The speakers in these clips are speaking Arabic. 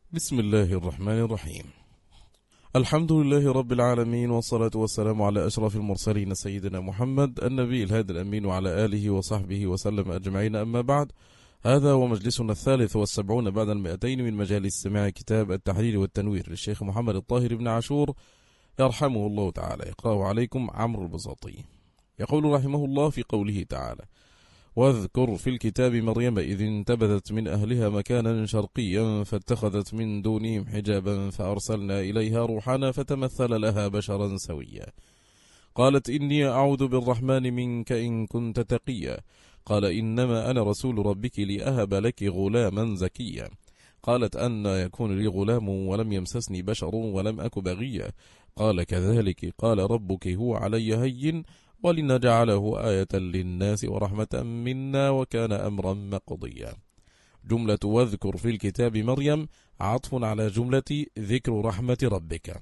بسم الله الرحمن الرحيم. الحمد لله رب العالمين، والصلاة والسلام على أشرف المرسلين سيدنا محمد النبي الهادي الأمين وعلى آله وصحبه وسلم أجمعين، أما بعد. هذا ومجلسنا 73 بعد 200 من مجالس سماع كتاب التحرير والتنوير للشيخ محمد الطاهر بن عاشور يرحمه الله تعالى. يقرأه عليكم عمرو البساطي. يقول رحمه الله في قوله تعالى: واذكر في الكتاب مريم إذ انتبذت من أهلها مكانا شرقيا فاتخذت من دونهم حجابا فأرسلنا إليها روحنا فتمثل لها بشرا سويا. قالت إني أعوذ بالرحمن منك إن كنت تقيا. قال إنما أنا رسول ربك لأهب لك غلاما زكيا. قالت أن يكون لي غلام ولم يمسسني بشر ولم أك بغيا. قال كذلك قال ربك هو علي هين ولنجعله آية للناس ورحمة منا وكان أمرا مقضيا. جملة واذكر في الكتاب مريم عطف على جملة ذكر رحمة ربك،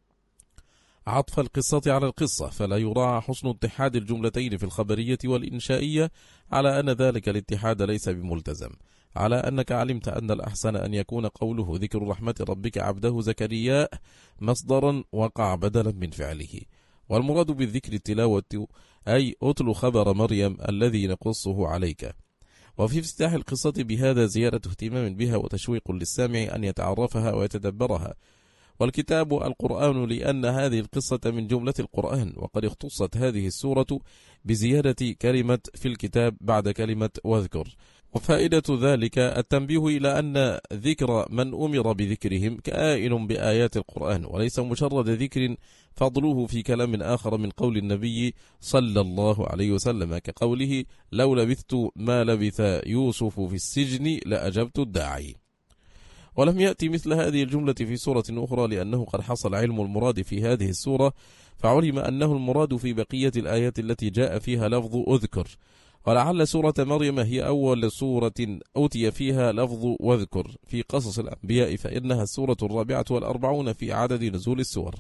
عطف القصة على القصة، فلا يراعى حسن اتحاد الجملتين في الخبرية والإنشائية على أن ذلك الاتحاد ليس بملتزم، على أنك علمت أن الأحسن أن يكون قوله ذكر رحمة ربك عبده زكريا مصدرا وقع بدلا من فعله، والمراد بالذكر التلاوة، أي أتل خبر مريم الذي نقصه عليك. وفي افتتاح القصة بهذا زيادة اهتمام بها وتشويق للسامع أن يتعرفها ويتدبرها. والكتاب القرآن، لأن هذه القصة من جملة القرآن، وقد اختصت هذه السورة بزيادة كلمة في الكتاب بعد كلمة واذكر. وفائدة ذلك التنبيه إلى أن ذكر من أمر بذكرهم كائن بآيات القرآن، وليس مجرد ذكر فضله في كلام آخر من قول النبي صلى الله عليه وسلم، كقوله لو لبثت ما لبث يوسف في السجن لأجبت الداعي. ولم يأتي مثل هذه الجملة في سورة أخرى، لأنه قد حصل علم المراد في هذه السورة، فعلم أنه المراد في بقية الآيات التي جاء فيها لفظ أذكر. ولعل سورة مريم هي أول سورة أوتي فيها لفظ واذكر في قصص الأنبياء، فإنها السورة 44 في عدد نزول السور.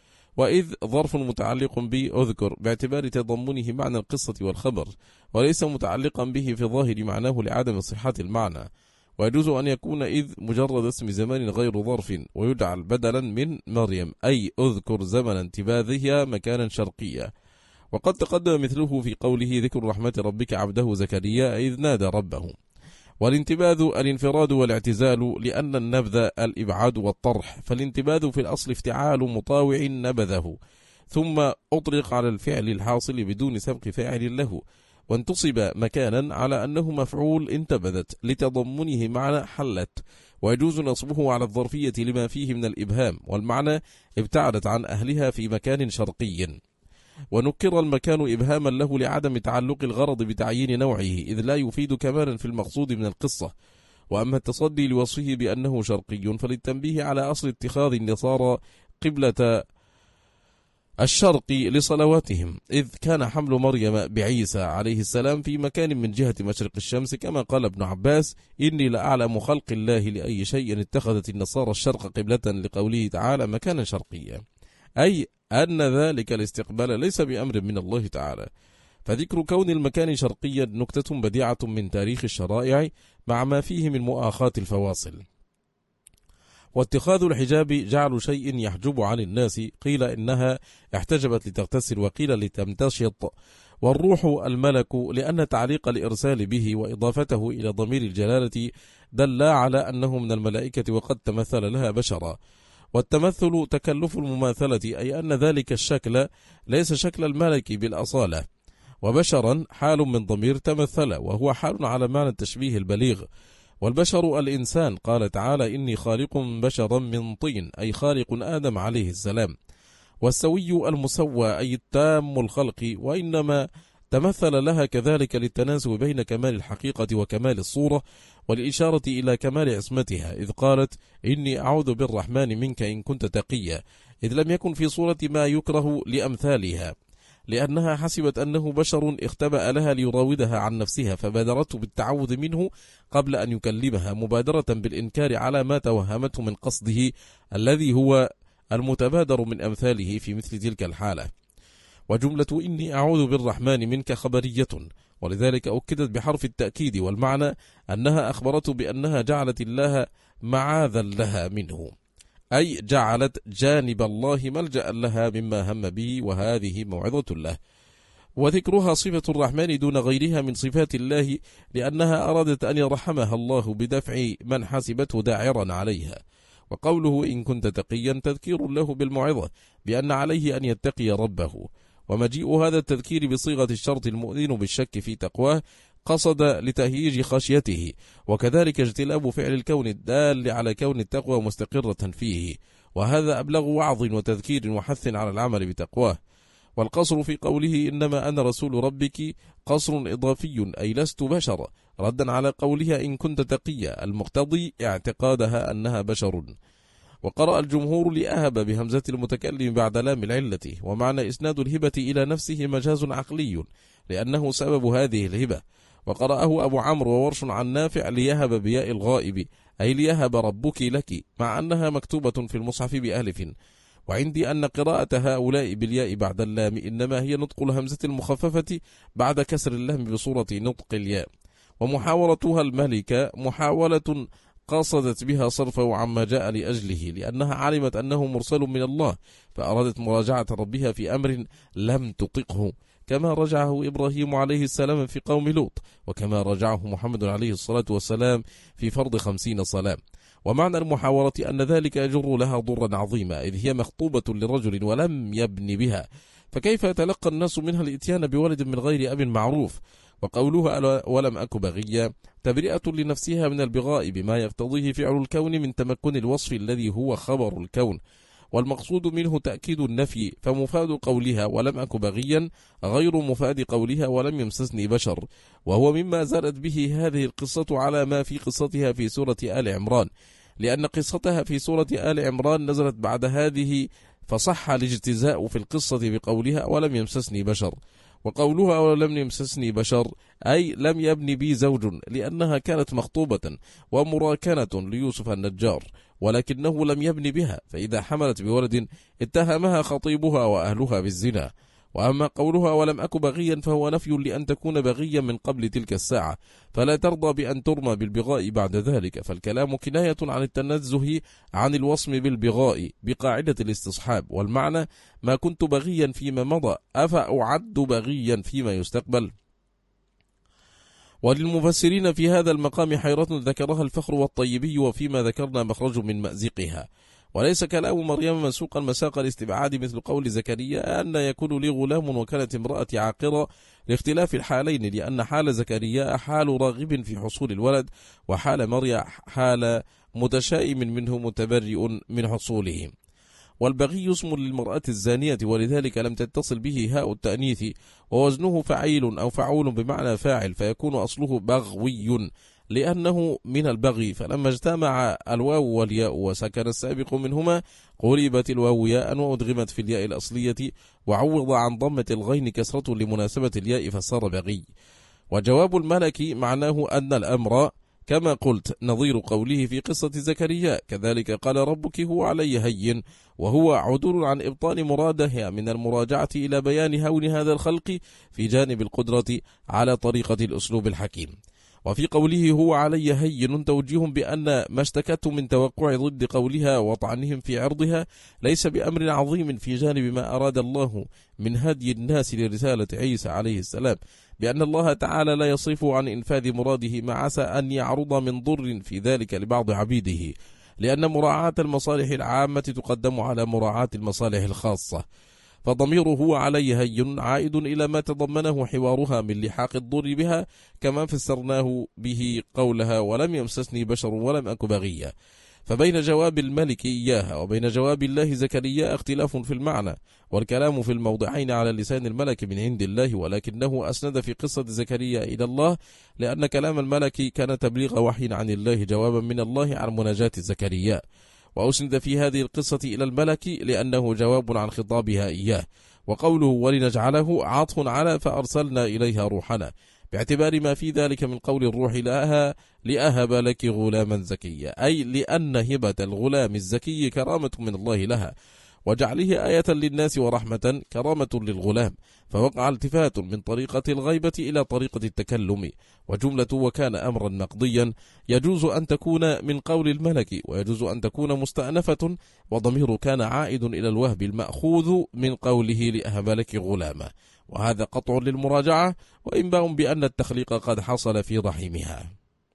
وإذ ظرف متعلق بأذكر باعتبار تضمنه معنى القصة والخبر، وليس متعلقا به في ظاهر معناه لعدم صحة المعنى. ويجوز أن يكون إذ مجرد اسم زمان غير ظرف، ويجعل بدلا من مريم، أي أذكر زمن انتباذها مكانا شرقيا. وقد تقدم مثله في قوله ذكر رحمة ربك عبده زكريا إذ نادى ربه. والانتباذ الانفراد والاعتزال، لأن النبذ الإبعاد والطرح، فالانتباذ في الأصل افتعال مطاوع نبذه، ثم أطلق على الفعل الحاصل بدون سبق فاعل له، وانتصب مكانا على أنه مفعول انتبذت لتضمنه معنى حلت. ويجوز نصبه على الظرفية لما فيه من الإبهام، والمعنى ابتعدت عن أهلها في مكان شرقي. ونكر المكان إبهاما له لعدم تعلق الغرض بتعيين نوعه، إذ لا يفيد كمالا في المقصود من القصة. وأما التصدي لوصفه بأنه شرقي فللتنبيه على أصل اتخاذ النصارى قبلة الشرق لصلواتهم، إذ كان حمل مريم بعيسى عليه السلام في مكان من جهة مشرق الشمس، كما قال ابن عباس إني لأعلم خلق الله لأي شيء اتخذت النصارى الشرق قبلة، لقوله تعالى مكانا شرقيا، أي أن ذلك الاستقبال ليس بأمر من الله تعالى. فذكر كون المكان شرقيا نكتة بديعة من تاريخ الشرائع مع ما فيه من مؤاخاة الفواصل. واتخاذ الحجاب جعل شيء يحجب عن الناس، قيل إنها احتجبت لتغتسل، وقيل لتمتشط. والروح الملك، لأن تعليق الإرسال به وإضافته إلى ضمير الجلالة دل على أنه من الملائكة، وقد تمثل لها بشرا. والتمثل تكلف المماثلة، أي أن ذلك الشكل ليس شكل الملك بالأصالة. وبشرا حال من ضمير تمثل، وهو حال على معنى التشبيه البليغ. والبشر الإنسان، قال تعالى إني خالق بشرا من طين، أي خالق آدم عليه السلام. والسوي المسوى، أي التام الخلق، وإنما تمثل لها كذلك للتناسب بين كمال الحقيقة وكمال الصورة، والإشارة إلى كمال عصمتها، إذ قالت إني أعوذ بالرحمن منك إن كنت تقيا، إذ لم يكن في صورة ما يكره لأمثالها، لأنها حسبت أنه بشر اختبأ لها ليراودها عن نفسها، فبادرته بالتعوذ منه قبل أن يكلمها، مبادرة بالإنكار على ما توهمته من قصده الذي هو المتبادر من أمثاله في مثل تلك الحالة. وجملة إني أعوذ بالرحمن منك خبرية، ولذلك أكدت بحرف التأكيد، والمعنى أنها أخبرته بأنها جعلت الله معاذا لها منه، أي جعلت جانب الله ملجأ لها مما هم به، وهذه موعظة له. وذكرها صفة الرحمن دون غيرها من صفات الله، لأنها أرادت أن يرحمها الله بدفع من حسبته داعرا عليها. وقوله إن كنت تقيا تذكير له بالموعظة بأن عليه أن يتقي ربه، ومجيء هذا التذكير بصيغة الشرط المؤذن بالشك في تقواه قصد لتهييج خشيته، وكذلك اجتلاب فعل الكون الدال على كون التقوى مستقرة فيه، وهذا أبلغ وعظ وتذكير وحث على العمل بتقواه. والقصر في قوله إنما أنا رسول ربك قصر إضافي، أي لست بشر، ردا على قولها إن كنت تقيا، المقتضي اعتقادها أنها بشر. وقرأ الجمهور لأهب بهمزة المتكلم بعد لام العلة، ومعنى إسناد الهبة إلى نفسه مجاز عقلي لأنه سبب هذه الهبة. وقرأه أبو عمرو وورش عن نافع ليهب بياء الغائب، أي ليهب ربك لك، مع أنها مكتوبة في المصحف بألف. وعندي أن قراءة هؤلاء بالياء بعد اللام إنما هي نطق الهمزة المخففة بعد كسر اللام بصورة نطق الياء. ومحاورتها الملكة محاولة قصدت بها صرفه عما جاء لأجله، لأنها علمت أنه مرسل من الله، فأرادت مراجعة ربها في أمر لم تطقه، كما رجعه إبراهيم عليه السلام في قوم لوط، وكما رجعه محمد عليه الصلاة والسلام في فرض 50 صلاة. ومعنى المحاورة أن ذلك يجر لها ضرا عظيما، إذ هي مخطوبة لرجل ولم يبن بها، فكيف يتلقى الناس منها الإتيان بولد من غير أب معروف؟ وقولها ولم أك بغيا تبرئة لنفسها من البغاء بما يقتضيه فعل الكون من تمكن الوصف الذي هو خبر الكون، والمقصود منه تأكيد النفي، فمفاد قولها ولم أك بغيا غير مفاد قولها ولم يمسسني بشر، وهو مما زالت به هذه القصة على ما في قصتها في سورة آل عمران، لأن قصتها في سورة آل عمران نزلت بعد هذه، فصح الاجتزاء في القصة بقولها ولم يمسسني بشر. وقولها ولم يمسسني بشر أي لم يبني بي زوج، لأنها كانت مخطوبة ومراكنة ليوسف النجار، ولكنه لم يبني بها، فإذا حملت بولد اتهمها خطيبها وأهلها بالزنا. وأما قولها ولم أك بغيا فهو نفي لأن تكون بغيا من قبل تلك الساعة، فلا ترضى بأن ترمى بالبغاء بعد ذلك، فالكلام كناية عن التنزه عن الوصم بالبغاء بقاعدة الاستصحاب، والمعنى ما كنت بغيا فيما مضى أفأعد بغيا فيما يستقبل. وللمفسرين في هذا المقام حيرة ذكرها الفخر والطيبي، وفيما ذكرنا مخرج من مأزقها، وليس كلام مريم منسوقا مساق الاستبعاد مثل قول زكريا أن يكون لي غلام وكانت امرأتي عاقرة، لاختلاف الحالين، لأن حال زكريا حال راغب في حصول الولد، وحال مريم حال متشائم منه متبرئ من حصوله. والبغي اسم للمرأة الزانية، ولذلك لم تتصل به هاء التأنيث، ووزنه فعيل أو فعول بمعنى فاعل، فيكون أصله بغوي لأنه من البغي، فلما اجتمع الواو والياء وسكن السابق منهما قلبت الواو ياء وأدغمت في الياء الأصلية، وعوض عن ضمة الغين كسرة لمناسبة الياء فصار بغي. وجواب الملك معناه أن الأمر كما قلت نظير قوله في قصة زكريا كذلك قال ربك هو علي هين، وهو عدول عن إبطال مراده من المراجعة إلى بيان هون هذا الخلق في جانب القدرة على طريقة الأسلوب الحكيم. وفي قوله هو علي هين توجيه بأن ما اشتكته من توقع ضد قولها وطعنهم في عرضها ليس بأمر عظيم في جانب ما أراد الله من هدي الناس لرسالة عيسى عليه السلام، بأن الله تعالى لا يصرف عن إنفاذ مراده ما عسى أن يعرض من ضر في ذلك لبعض عبيده، لأن مراعاة المصالح العامة تقدم على مراعاة المصالح الخاصة. فضميره هو علي هين عائد إلى ما تضمنه حوارها من لحاق الضر بها، كما فسرناه به قولها ولم يمسسني بشر ولم أك بغيا. فبين جواب الملك إياها وبين جواب الله زكريا اختلاف في المعنى، والكلام في الموضعين على لسان الملك من عند الله، ولكنه أسند في قصة زكريا إلى الله، لأن كلام الملك كان تبليغ وحي عن الله جوابا من الله عن مناجاة زكريا، وأسند في هذه القصة إلى الملك لأنه جواب عن خطابها إياه. وقوله ولنجعله عطف على فأرسلنا إليها روحنا، باعتبار ما في ذلك من قول الروح لها لأهب لك غلاما زكيا، أي لأن هبة الغلام الزكي كرامة من الله لها، وجعله آية للناس ورحمة كرامة للغلام، فوقع التفات من طريقة الغيبة إلى طريقة التكلم. وجملة وكان أمرا مقضيا يجوز أن تكون من قول الملك، ويجوز أن تكون مستأنفة، وضمير كان عائد إلى الوهب المأخوذ من قوله لأهملك غلامة، وهذا قطع للمراجعة وإنباء بأن التخليق قد حصل في رحمها.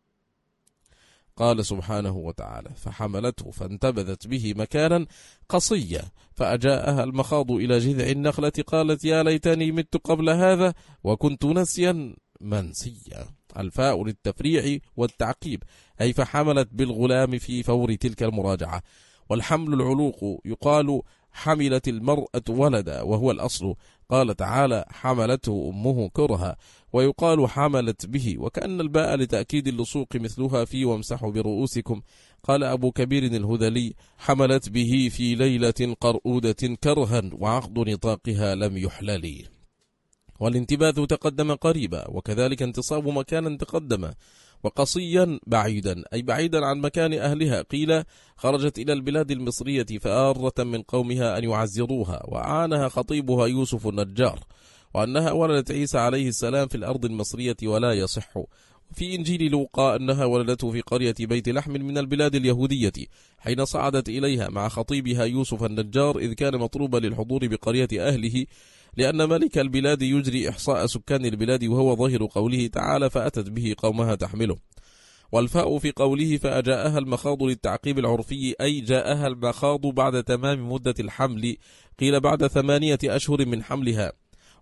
قال سبحانه وتعالى: فحملته فانتبذت به مكانا قصيا فأجاءها المخاض إلى جذع النخلة قالت يا ليتني مت قبل هذا وكنت نسيا منسيا. الفاء للتفريع والتعقيب، أي فحملت بالغلام في فور تلك المراجعة. والحمل العلوق، يقال حملت المرأة ولدا وهو الأصل. قال تعالى: حملته أمه كرها، ويقال حملت به، وكأن الباء لتأكيد اللصوق مثلها في وامسحوا برؤوسكم. قال أبو كبير الهذلي: حملت به في ليلة قرؤودة كرها وعقد نطاقها لم يحلل. والانتباذ تقدم قريبا، وكذلك انتصاب مكانا تقدم. وقصيا بعيدا، أي بعيدا عن مكان أهلها. قيل خرجت إلى البلاد المصرية فآرة من قومها أن يعزروها، وأعانها خطيبها يوسف النجار، وأنها ولدت عيسى عليه السلام في الأرض المصرية ولا يصح. في إنجيل لوقا أنها ولدته في قرية بيت لحم من البلاد اليهودية، حين صعدت إليها مع خطيبها يوسف النجار، إذ كان مطلوبا للحضور بقرية أهله، لأن ملك البلاد يجري إحصاء سكان البلاد، وهو ظاهر قوله تعالى: فأتت به قومها تحمله. والفاء في قوله فأجاءها المخاض للتعقيب العرفي، أي جاءها المخاض بعد تمام مدة الحمل، قيل بعد 8 أشهر من حملها.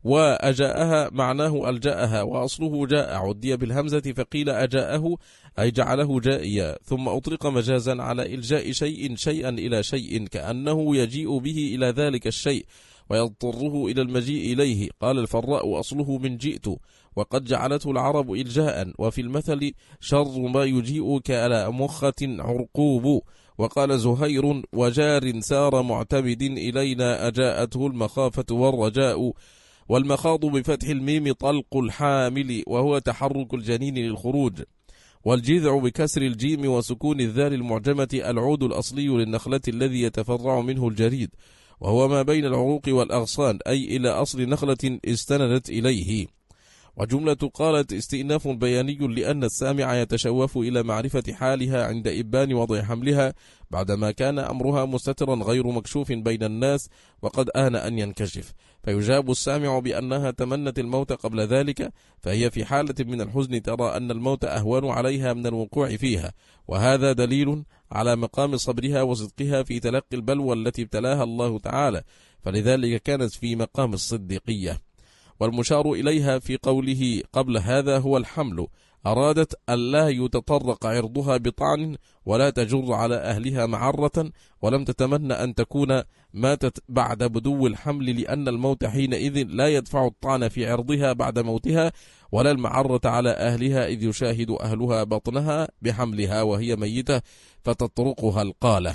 وأجاءها معناه ألجأها، وأصله جاء عدي بالهمزة، فقيل أجاءه أي جعله جائيا، ثم أطلق مجازا على إلجاء شيء شيئا إلى شيء، كأنه يجيء به إلى ذلك الشيء ويضطره إلى المجيء إليه. قال الفراء: أصله من جئت، وقد جعلته العرب إلجاء، وفي المثل: شر ما يجيئك على مخة عرقوب. وقال زهير: وجار سار معتمد إلينا أجاءته المخافة والرجاء. والمخاض بفتح الميم طلق الحامل، وهو تحرك الجنين للخروج. والجذع بكسر الجيم وسكون الذال المعجمة العود الأصلي للنخلة الذي يتفرع منه الجريد، وهو ما بين العروق والأغصان، أي إلى أصل نخلة استندت إليه. وجملة قالت استئناف بياني، لأن السامع يتشوف إلى معرفة حالها عند إبان وضع حملها، بعدما كان أمرها مستترا غير مكشوف بين الناس، وقد آن أن ينكشف، فيجاب السامع بأنها تمنت الموت قبل ذلك، فهي في حالة من الحزن ترى أن الموت أهون عليها من الوقوع فيها، وهذا دليل على مقام صبرها وصدقها في تلقي البلوى التي ابتلاها الله تعالى، فلذلك كانت في مقام الصديقية. والمشار إليها في قوله قبل هذا هو الحمل، أرادت ألا يتطرق عرضها بطعن ولا تجر على أهلها معرة، ولم تتمنى أن تكون ماتت بعد بدو الحمل، لأن الموت حينئذ لا يدفع الطعن في عرضها بعد موتها، ولا المعرة على أهلها إذ يشاهد أهلها بطنها بحملها وهي ميتة فتطرقها القالة.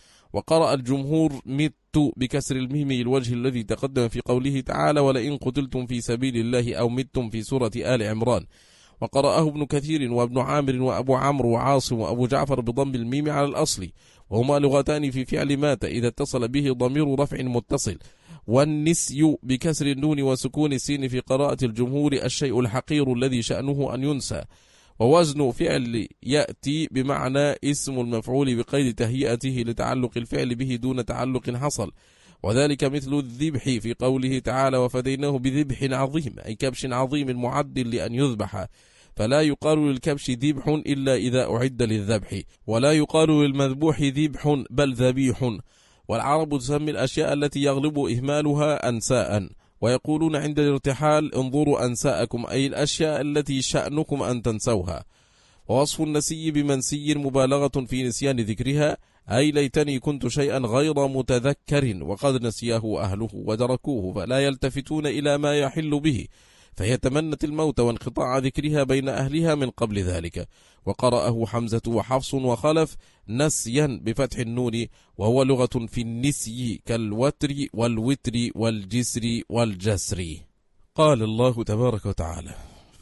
وقرأ الجمهور مت بكسر الميم الوجه الذي تقدم في قوله تعالى: ولئن قتلتم في سبيل الله أو متم في سورة آل عمران. وقرأه ابن كثير وابن عامر وأبو عمرو وعاصم وأبو جعفر بضم الميم على الأصل، وهما لغتان في فعل مات إذا اتصل به ضمير رفع متصل. والنسي بكسر النون وسكون السين في قراءة الجمهور الشيء الحقير الذي شأنه أن ينسى. ووزن فعل يأتي بمعنى اسم المفعول بقيد تهيئته لتعلق الفعل به دون تعلق حصل، وذلك مثل الذبح في قوله تعالى: وفديناه بذبح عظيم، أي كبش عظيم معد لأن يذبح، فلا يقال للكبش ذبح إلا إذا أعد للذبح، ولا يقال للمذبوح ذبح بل ذبيح. والعرب تسمي الأشياء التي يغلب إهمالها أنساء، ويقولون عند الارتحال: انظروا أنساءكم، أي الأشياء التي شأنكم أن تنسوها. ووصف النسي بمنسي مبالغة في نسيان ذكرها، أي ليتني كنت شيئا غير متذكر وقد نسيه أهله ودركوه فلا يلتفتون إلى ما يحل به، فهي تمنت الموت وانقطاع ذكرها بين أهلها من قبل ذلك. وقرأه حمزة وحفص وخلف نسيا بفتح النون، وهو لغة في النسي كالوتر والوتر والجسر والجسر. قال الله تبارك وتعالى: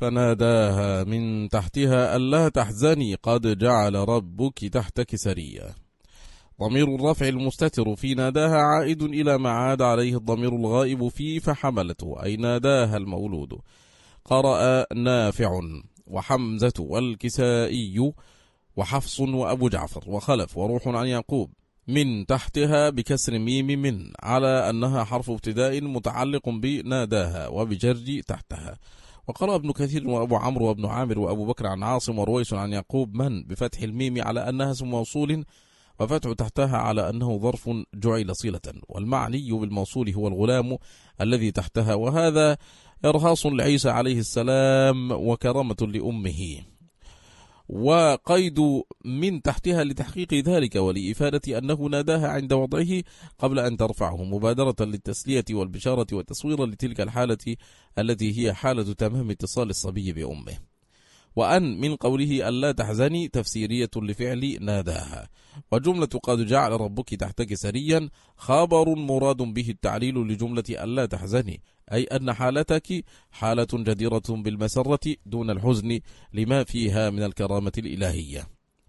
فناداها من تحتها ألا تحزني قد جعل ربك تحتك سريا. ضمير الرفع المستتر في ناداها عائد إلى ما عاد عليه الضمير الغائب في فحملته، أي ناداها المولود. قرأ نافع وحمزة والكسائي وحفص وأبو جعفر وخلف وروح عن يعقوب من تحتها بكسر ميم من، على أنها حرف ابتداء متعلق بناداها وبجر تحتها. وقرأ ابن كثير وأبو عمرو وابن عامر وأبو بكر عن عاصم ورويس عن يعقوب من بفتح الميم على أنها اسم موصول، وفتح تحتها على أنه ظرف جعل صلة، والمعني بالموصول هو الغلام الذي تحتها، وهذا إرهاص لعيسى عليه السلام وكرامة لأمه. وقيد من تحتها لتحقيق ذلك ولإفادة أنه ناداها عند وضعه قبل أن ترفعه، مبادرة للتسلية والبشارة وتصويرا لتلك الحالة التي هي حالة تمام اتصال الصبي بأمه. وأن من قوله ألا تحزني تفسيرية لفعل ناداها. وجملة قد جعل ربك تحتك سريا خبر مراد به التعليل لجملة ألا تحزني، أي أن حالتك حالة جديرة بالمسرة دون الحزن لما فيها من الكرامة الإلهية.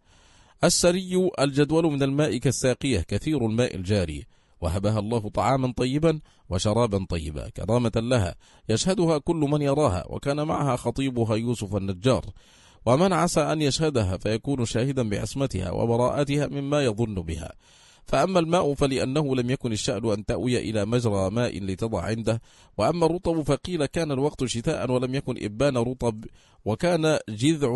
السري الجدول من الماء كالساقية كثير الماء الجاري، وهبها الله طعاما طيبا وشرابا طيبا كرامة لها يشهدها كل من يراها، وكان معها خطيبها يوسف النجار، ومن عسى أن يشهدها فيكون شاهدا بعصمتها وبراءتها مما يظن بها. فأما الماء فلأنه لم يكن الشأن أن تأوي إلى مجرى ماء لتضع عنده، وأما الرطب فقيل كان الوقت شتاء ولم يكن إبان رطب، وكان جذع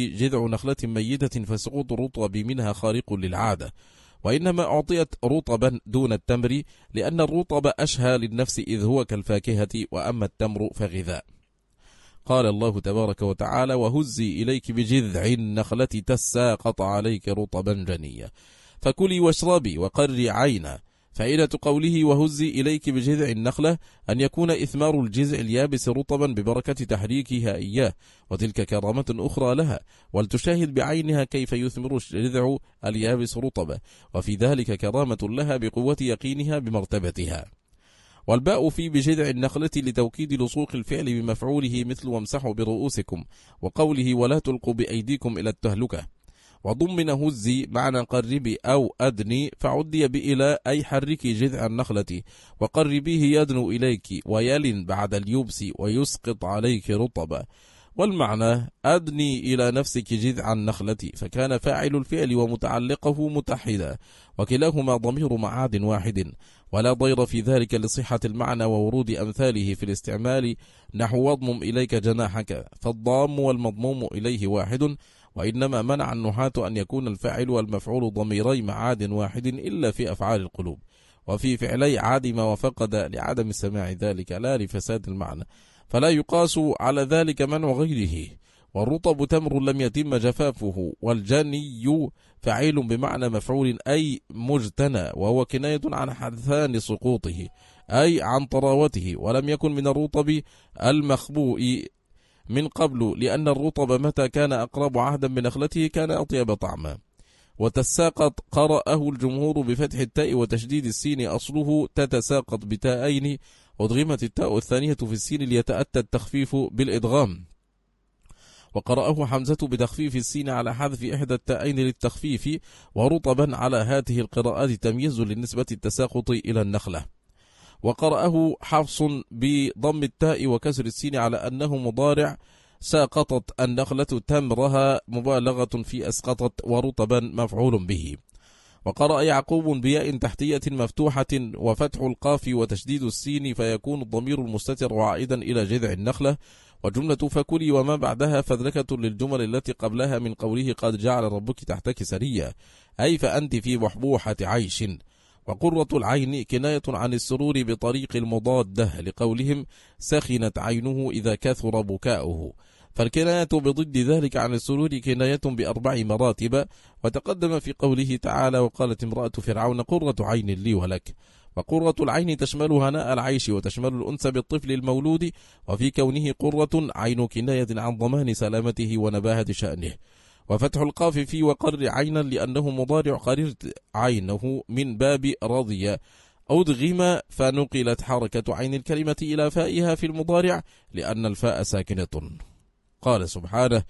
نخلة ميتة فسقوط الرطب منها خارق للعادة، وإنما أعطيت رطبا دون التمر لأن الرطب أشهى للنفس إذ هو كالفاكهة، وأما التمر فغذاء. قال الله تبارك وتعالى وهزي إليك بجذع النخلة تساقط عليك رطبا جنيا فكلي واشربي وقري عينا. فائدة قوله وهزي إليك بجذع النخلة أن يكون إثمار الجذع اليابس رطبا ببركة تحريكها إياه، وتلك كرامة أخرى لها، ولتشاهد بعينها كيف يثمر الجذع اليابس رطبا، وفي ذلك كرامة لها بقوة يقينها بمرتبتها. والباء في بجذع النخلة لتوكيد لصوق الفعل بمفعوله مثل وامسحوا برؤوسكم، وقوله ولا تلقوا بأيديكم إلى التهلكة. وضمن هزي معنى قربي أو أدني فعدي بإلى أي حركي جذع النخلة، وقربيه يدنو إليك ويلن بعد اليبس ويسقط عليك رطبا. والمعنى أدني إلى نفسك جذع النخلة، فكان فاعل الفعل ومتعلقه متحدا، وكلاهما ضمير معاد واحد، ولا ضير في ذلك لصحة المعنى وورود أمثاله في الاستعمال، نحو واضمم إليك جناحك، فالضام والمضموم إليه واحد، وإنما منع النحاة أن يكون الفاعل والمفعول ضميري معاد واحد إلا في أفعال القلوب، وفي فعلي عادم وفقد لعدم سماع ذلك لا لفساد المعنى، فلا يقاس على ذلك منع غيره. والرطب تمر لم يتم جفافه، والجني فعيل بمعنى مفعول أي مجتنى، وهو كناية عن حدثان سقوطه أي عن طراوته، ولم يكن من الرطب المخبوء من قبل، لأن الرطب متى كان أقرب عهدا بنخلته كان أطيب طعما. وتساقط قرأه الجمهور بفتح التاء وتشديد السين، أصله تتساقط بتاءين، أدغمت التاء الثانية في السين ليتأتى التخفيف بالإدغام. وقرأه حمزة بتخفيف السين على حذف إحدى التاءين للتخفيف، ورطبا على هذه القراءات تمييز للنسبة التساقط إلى النخلة. وقرأه حفص بضم التاء وكسر السين على أنه مضارع، ساقطت النخلة تمرها مبالغة في أسقطت، ورطبا مفعول به. وقرأ يعقوب بياء تحتية مفتوحة وفتح القاف وتشديد السين، فيكون الضمير المستتر عائدا إلى جذع النخلة. وجملة فكلي وما بعدها فذلكة للجمل التي قبلها من قوله قد جعل ربك تحتك سريا، أي فأنت في بحبوحة عيش. وقرة العين كناية عن السرور بطريق المضادة لقولهم سخنت عينه إذا كثر بكاؤه، فالكناية بضد ذلك عن السرور كناية ب4 مراتب. وتقدم في قوله تعالى وقالت امرأة فرعون قرة عين لي ولك. وقرة العين تشمل هناء العيش وتشمل الأنس بالطفل المولود، وفي كونه قرة عين كناية عن ضمان سلامته ونباهة شأنه. وفتح القاف في وقر عينا لأنه مضارع قررت عينه من باب رضي، أدغم فنقلت حركة عين الكلمة إلى فائها في المضارع لأن الفاء ساكنة. قال سبحانه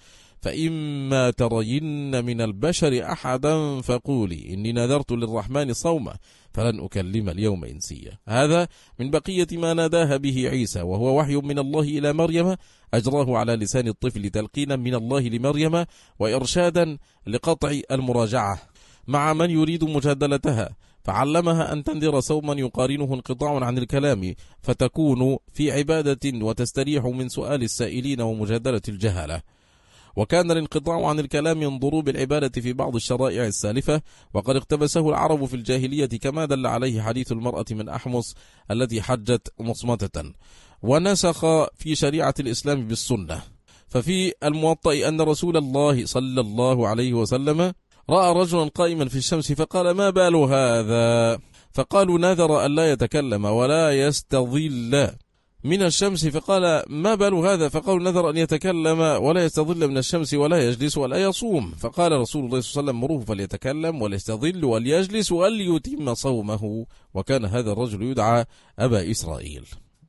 فإما ترين من البشر أحدا فقولي إني نذرت للرحمن صوما فلن أكلم اليوم إنسيا. هذا من بقية ما ناداها به عيسى، وهو وحي من الله إلى مريم أجراه على لسان الطفل تلقينا من الله لمريم وإرشادا لقطع المراجعة مع من يريد مجادلتها، فعلمها أن تنذر صوما يقارنه انقطاع عن الكلام فتكون في عبادة وتستريح من سؤال السائلين ومجادلة الجهلة. وكان الانقطاع عن الكلام من ضروب العبادة في بعض الشرائع السالفة، وقد اقتبسه العرب في الجاهلية كما دل عليه حديث المرأة من أحمص التي حجت مصمتة، ونسخ في شريعة الإسلام بالسنة. ففي الموطأ أن رسول الله صلى الله عليه وسلم رأى رجلا قائما في الشمس فقال: ما بال هذا؟ فقالوا: نذر أن لا يتكلم ولا يستظل من الشمس. فقال: ما بال هذا؟ فقالوا: نذر أن يتكلم ولا يستظل من الشمس ولا يجلس ولا يصوم. فقال رسول الله صلى الله عليه وسلم: مروه فليتكلم وليستظل وليجلس وليتم صومه. وكان هذا الرجل يدعى أبا إسرائيل.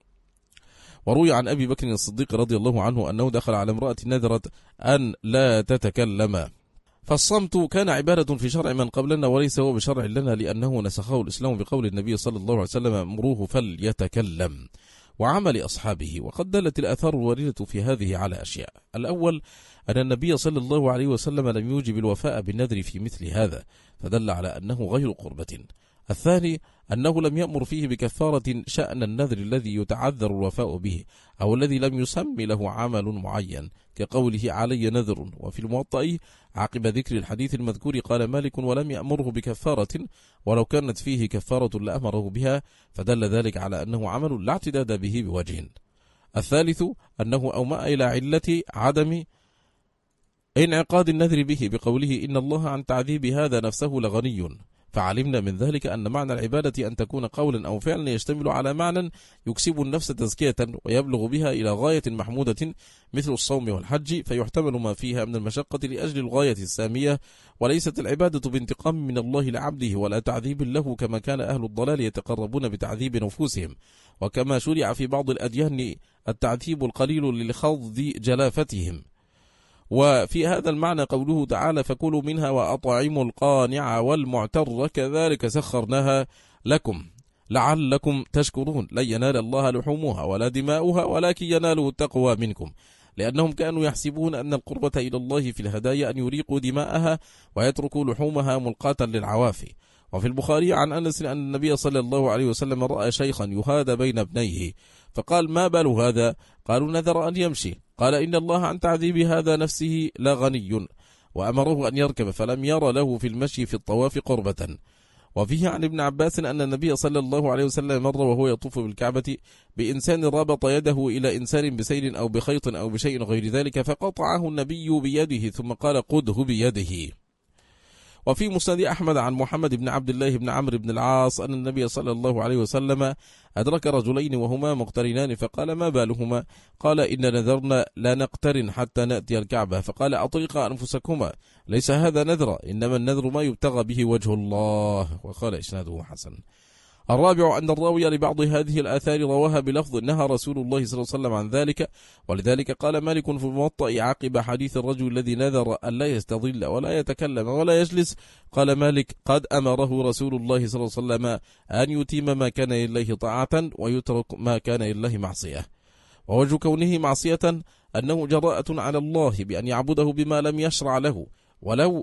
وروي عن أبي بكر الصديق رضي الله عنه أنه دخل على امرأة نذرت أن لا تتكلم، فالصمت كان عبادة في شرع من قبلنا وليس هو بشرع لنا، لأنه نسخه الإسلام بقول النبي صلى الله عليه وسلم: مروه فليتكلم، وعمل أصحابه. وقد دلت الآثار الواردة في هذه على أشياء: الأول أن النبي صلى الله عليه وسلم لم يوجب الوفاء بالنذر في مثل هذا، فدل على أنه غير قربة. الثاني أنه لم يأمر فيه بكفارة شأن النذر الذي يتعذر الوفاء به أو الذي لم يسمي له عمل معين، كقوله: علي نذر. وفي الموطأ عقب ذكر الحديث المذكور قال مالك: ولم يأمره بكفارة، ولو كانت فيه كفارة لأمره بها، فدل ذلك على أنه عمل لا اعتداد به بوجه. الثالث أنه أومأ إلى علة عدم انعقاد النذر به بقوله: إن الله عن تعذيب هذا نفسه لغني. فعلمنا من ذلك أن معنى العبادة أن تكون قولا أو فعلا يشتمل على معنى يكسب النفس تزكية ويبلغ بها إلى غاية محمودة مثل الصوم والحج، فيحتمل ما فيها من المشقة لأجل الغاية السامية، وليست العبادة بانتقام من الله لعبده ولا تعذيب له، كما كان أهل الضلال يتقربون بتعذيب نفوسهم، وكما شرع في بعض الأديان التعذيب القليل لخض جلافتهم. وفي هذا المعنى قوله تعالى: فكلوا منها وأطعموا القانع والمعتر كذلك سخرناها لكم لعلكم تشكرون، لن ينال الله لحومها ولا دماؤها ولكن يناله التقوى منكم، لأنهم كانوا يحسبون أن القربة إلى الله في الهدايا أن يريقوا دماءها ويتركوا لحومها ملقاة للعوافي. وفي البخاري عن أنس أن النبي صلى الله عليه وسلم رأى شيخا يهادى بين ابنيه، فقال: ما بال هذا؟ قالوا: نذر أن يمشي. قال: إن الله عن تعذيب هذا نفسه لغني، وأمره أن يركب، فلم ير له في المشي في الطواف قربة. وفيه عن ابن عباس أن النبي صلى الله عليه وسلم مر وهو يطوف بالكعبة بإنسان رابط يده إلى إنسان بسيل أو بخيط أو بشيء غير ذلك، فقطعه النبي بيده ثم قال: قده بيده. وفي مسند أحمد عن محمد بن عبد الله بن عمرو بن العاص أن النبي صلى الله عليه وسلم أدرك رجلين وهما مقترنان، فقال: ما بالهما؟ قال: إن نذرنا لا نقترن حتى نأتي الكعبة. فقال: أطلقا أنفسكما، ليس هذا نذر، إنما النذر ما يبتغى به وجه الله. وقال إسناده حسن. الرابع أن الراوي لبعض هذه الآثار رواها بلفظ: نهى رسول الله صلى الله عليه وسلم عن ذلك، ولذلك قال مالك في الموطأ عقب حديث الرجل الذي نذر أن لا يستظل ولا يتكلم ولا يجلس، قال مالك: قد أمره رسول الله صلى الله عليه وسلم أن يتيم ما كان لله طاعة ويترك ما كان لله معصية. ووجه كونه معصية أنه جراءة على الله بأن يعبده بما لم يشرع له، ولو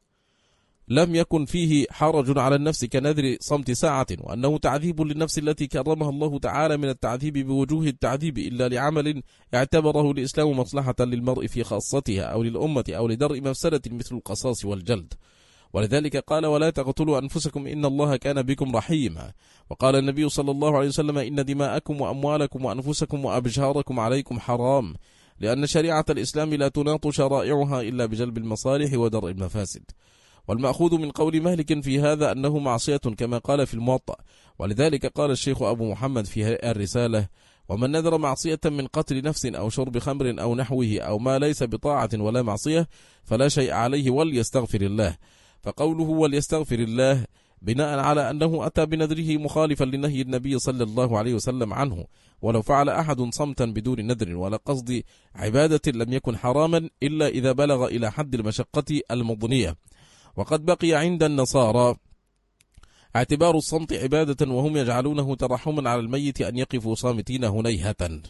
لم يكن فيه حرج على النفس كنذر صمت ساعة، وأنه تعذيب للنفس التي كرمها الله تعالى من التعذيب بوجوه التعذيب إلا لعمل اعتبره الإسلام مصلحة للمرء في خاصتها أو للأمة أو لدرء مفسدة مثل القصاص والجلد. ولذلك قال: ولا تقتلوا أنفسكم إن الله كان بكم رحيما. وقال النبي صلى الله عليه وسلم: إن دماءكم وأموالكم وأنفسكم وأبشاركم عليكم حرام، لأن شريعة الإسلام لا تناط شرائعها إلا بجلب المصالح ودرء المفاسد. والمأخوذ من قول مالك في هذا أنه معصية كما قال في الموطأ. ولذلك قال الشيخ أبو محمد في الرسالة: ومن نذر معصية من قتل نفس أو شرب خمر أو نحوه أو ما ليس بطاعة ولا معصية فلا شيء عليه وليستغفر الله. فقوله وليستغفر الله بناء على أنه أتى بنذره مخالفا لنهي النبي صلى الله عليه وسلم عنه. ولو فعل أحد صمتا بدون نذر ولا قصد عبادة لم يكن حراما إلا إذا بلغ إلى حد المشقة المضنية. وقد بقي عند النصارى اعتبار الصمت عبادة، وهم يجعلونه ترحما على الميت أن يقفوا صامتين هنيهة.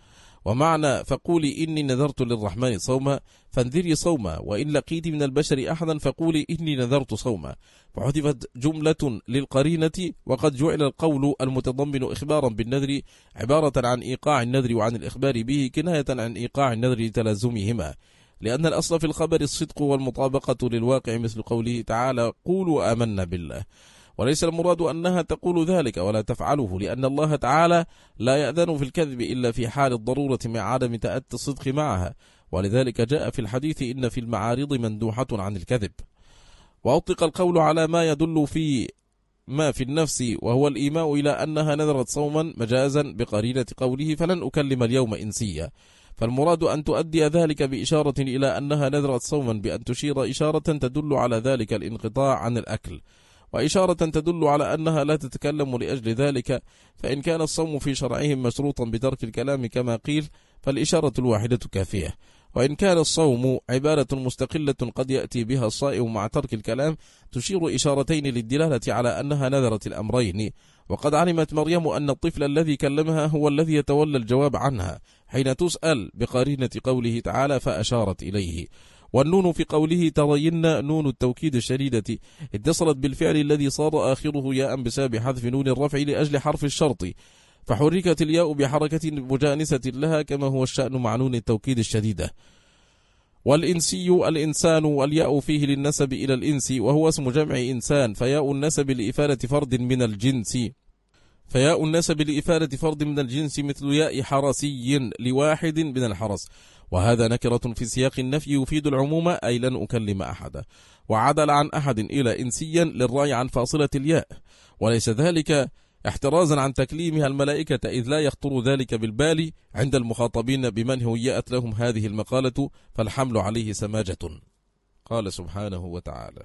ومعنى فقولي إني نذرت للرحمن صوما فانذري صوما، وإن لقيت من البشر أحدا فقولي إني نذرت صوما، فحذفت جملة للقرينة. وقد جعل القول المتضمن إخبارا بالنذر عبارة عن إيقاع النذر وعن الإخبار به كناية عن إيقاع النذر لتلازمهما، لأن الأصل في الخبر الصدق والمطابقة للواقع، مثل قوله تعالى قولوا آمنا بالله. وليس المراد أنها تقول ذلك ولا تفعله، لأن الله تعالى لا يأذن في الكذب إلا في حال الضرورة مع عدم تأتي الصدق معها، ولذلك جاء في الحديث إن في المعارض مندوحة عن الكذب. وأطلق القول على ما يدل في ما في النفس، وهو الإيماء إلى أنها نذرت صوما مجازا بقرينة قوله فلن أكلم اليوم إنسيا، فالمراد أن تؤدي ذلك بإشارة إلى أنها نذرت صوما، بأن تشير إشارة تدل على ذلك الانقطاع عن الأكل، وإشارة تدل على أنها لا تتكلم لأجل ذلك. فإن كان الصوم في شرعهم مشروطا بترك الكلام كما قيل فالإشارة الواحدة كافية، وإن كان الصوم عبادة مستقلة قد يأتي بها الصائم مع ترك الكلام تشير إشارتين للدلالة على أنها نذرت الأمرين. وقد علمت مريم أن الطفل الذي كلمها هو الذي يتولى الجواب عنها حين تسأل بقرينة قوله تعالى فأشارت إليه. والنون في قوله ترين نون التوكيد الشديدة اتصلت بالفعل الذي صار آخره ياء بسبب حذف نون الرفع لأجل حرف الشرط، فحركت الياء بحركة مجانسة لها كما هو الشأن مع نون التوكيد الشديدة. والإنسي الإنسان، والياء فيه للنسب إلى الإنس وهو اسم جمع إنسان، فياء النسب لإفادة فرد من الجنس مثل ياء حرسي لواحد من الحرس، وهذا نكرة في سياق النفي يفيد العموم أي لن أكلم أحدا. وعدل عن أحد إلى إنسيا للراي عن فاصلة الياء، وليس ذلك احترازا عن تكليمها الملائكة، إذ لا يخطر ذلك بالبال عند المخاطبين بمن هيأت لهم هذه المقالة، فالحمل عليه سماجة. قال سبحانه وتعالى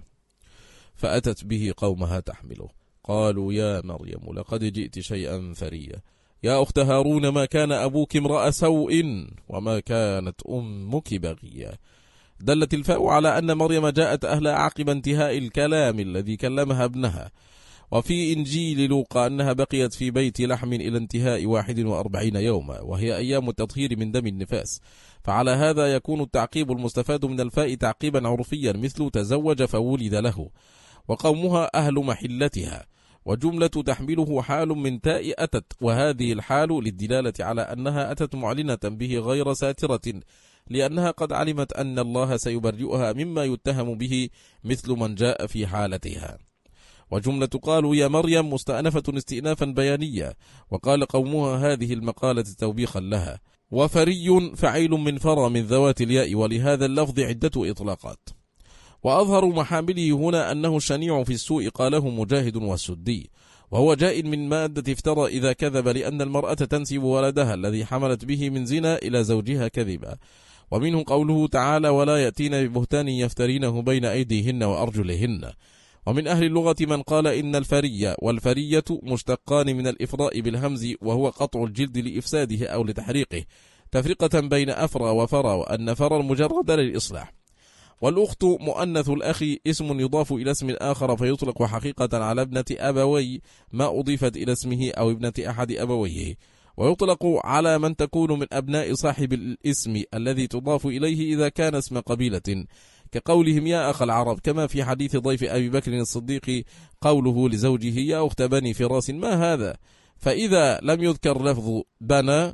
فأتت به قومها تحمله قالوا يا مريم لقد جئت شيئا فريا يا أخت هارون ما كان أبوك امرأ سوء وما كانت أمك بغيا. دلت الفاء على أن مريم جاءت أهلها عقب انتهاء الكلام الذي كلمها ابنها. وفي إنجيل لوقا أنها بقيت في بيت لحم إلى انتهاء 41 يوما، وهي أيام التطهير من دم النفاس، فعلى هذا يكون التعقيب المستفاد من الفاء تعقيبا عرفيا مثل تزوج فولد له. وقومها أهل محلتها، وجملة تحمله حال من تاء أتت، وهذه الحال للدلالة على أنها أتت معلنة به غير ساترة، لأنها قد علمت أن الله سيبرئها مما يتهم به مثل من جاء في حالتها. وجملة قالوا يا مريم مستأنفة استئنافا بيانيا، وقال قومها هذه المقالة توبيخا لها. وفري فعيل من فرى من ذوات الياء، ولهذا اللفظ عدة إطلاقات. وأظهر محامله هنا أنه الشنيع في السوء قاله مجاهد والسدي، وهو جاء من مادة افترى إذا كذب، لأن المرأة تنسب ولدها الذي حملت به من زنا إلى زوجها كذبا. ومنه قوله تعالى ولا يأتين ببهتان يفترينه بين أيديهن وأرجلهن. ومن أهل اللغة من قال إن الفري والفرية مشتقان من الإفراء بالهمز، وهو قطع الجلد لإفساده أو لتحريقه، تفرقة بين أفرى وفرى، وأن فرى المجرد للإصلاح. والأخت مؤنث الأخ اسم يضاف إلى اسم آخر، فيطلق حقيقة على ابنة أبوي ما أضيفت إلى اسمه أو ابنة أحد أبويه، ويطلق على من تكون من أبناء صاحب الاسم الذي تضاف إليه إذا كان اسم قبيلة، كقولهم يا أخ العرب، كما في حديث ضيف أبي بكر الصديق قوله لزوجه يا أخت بني فراس ما هذا. فإذا لم يذكر لفظ بنى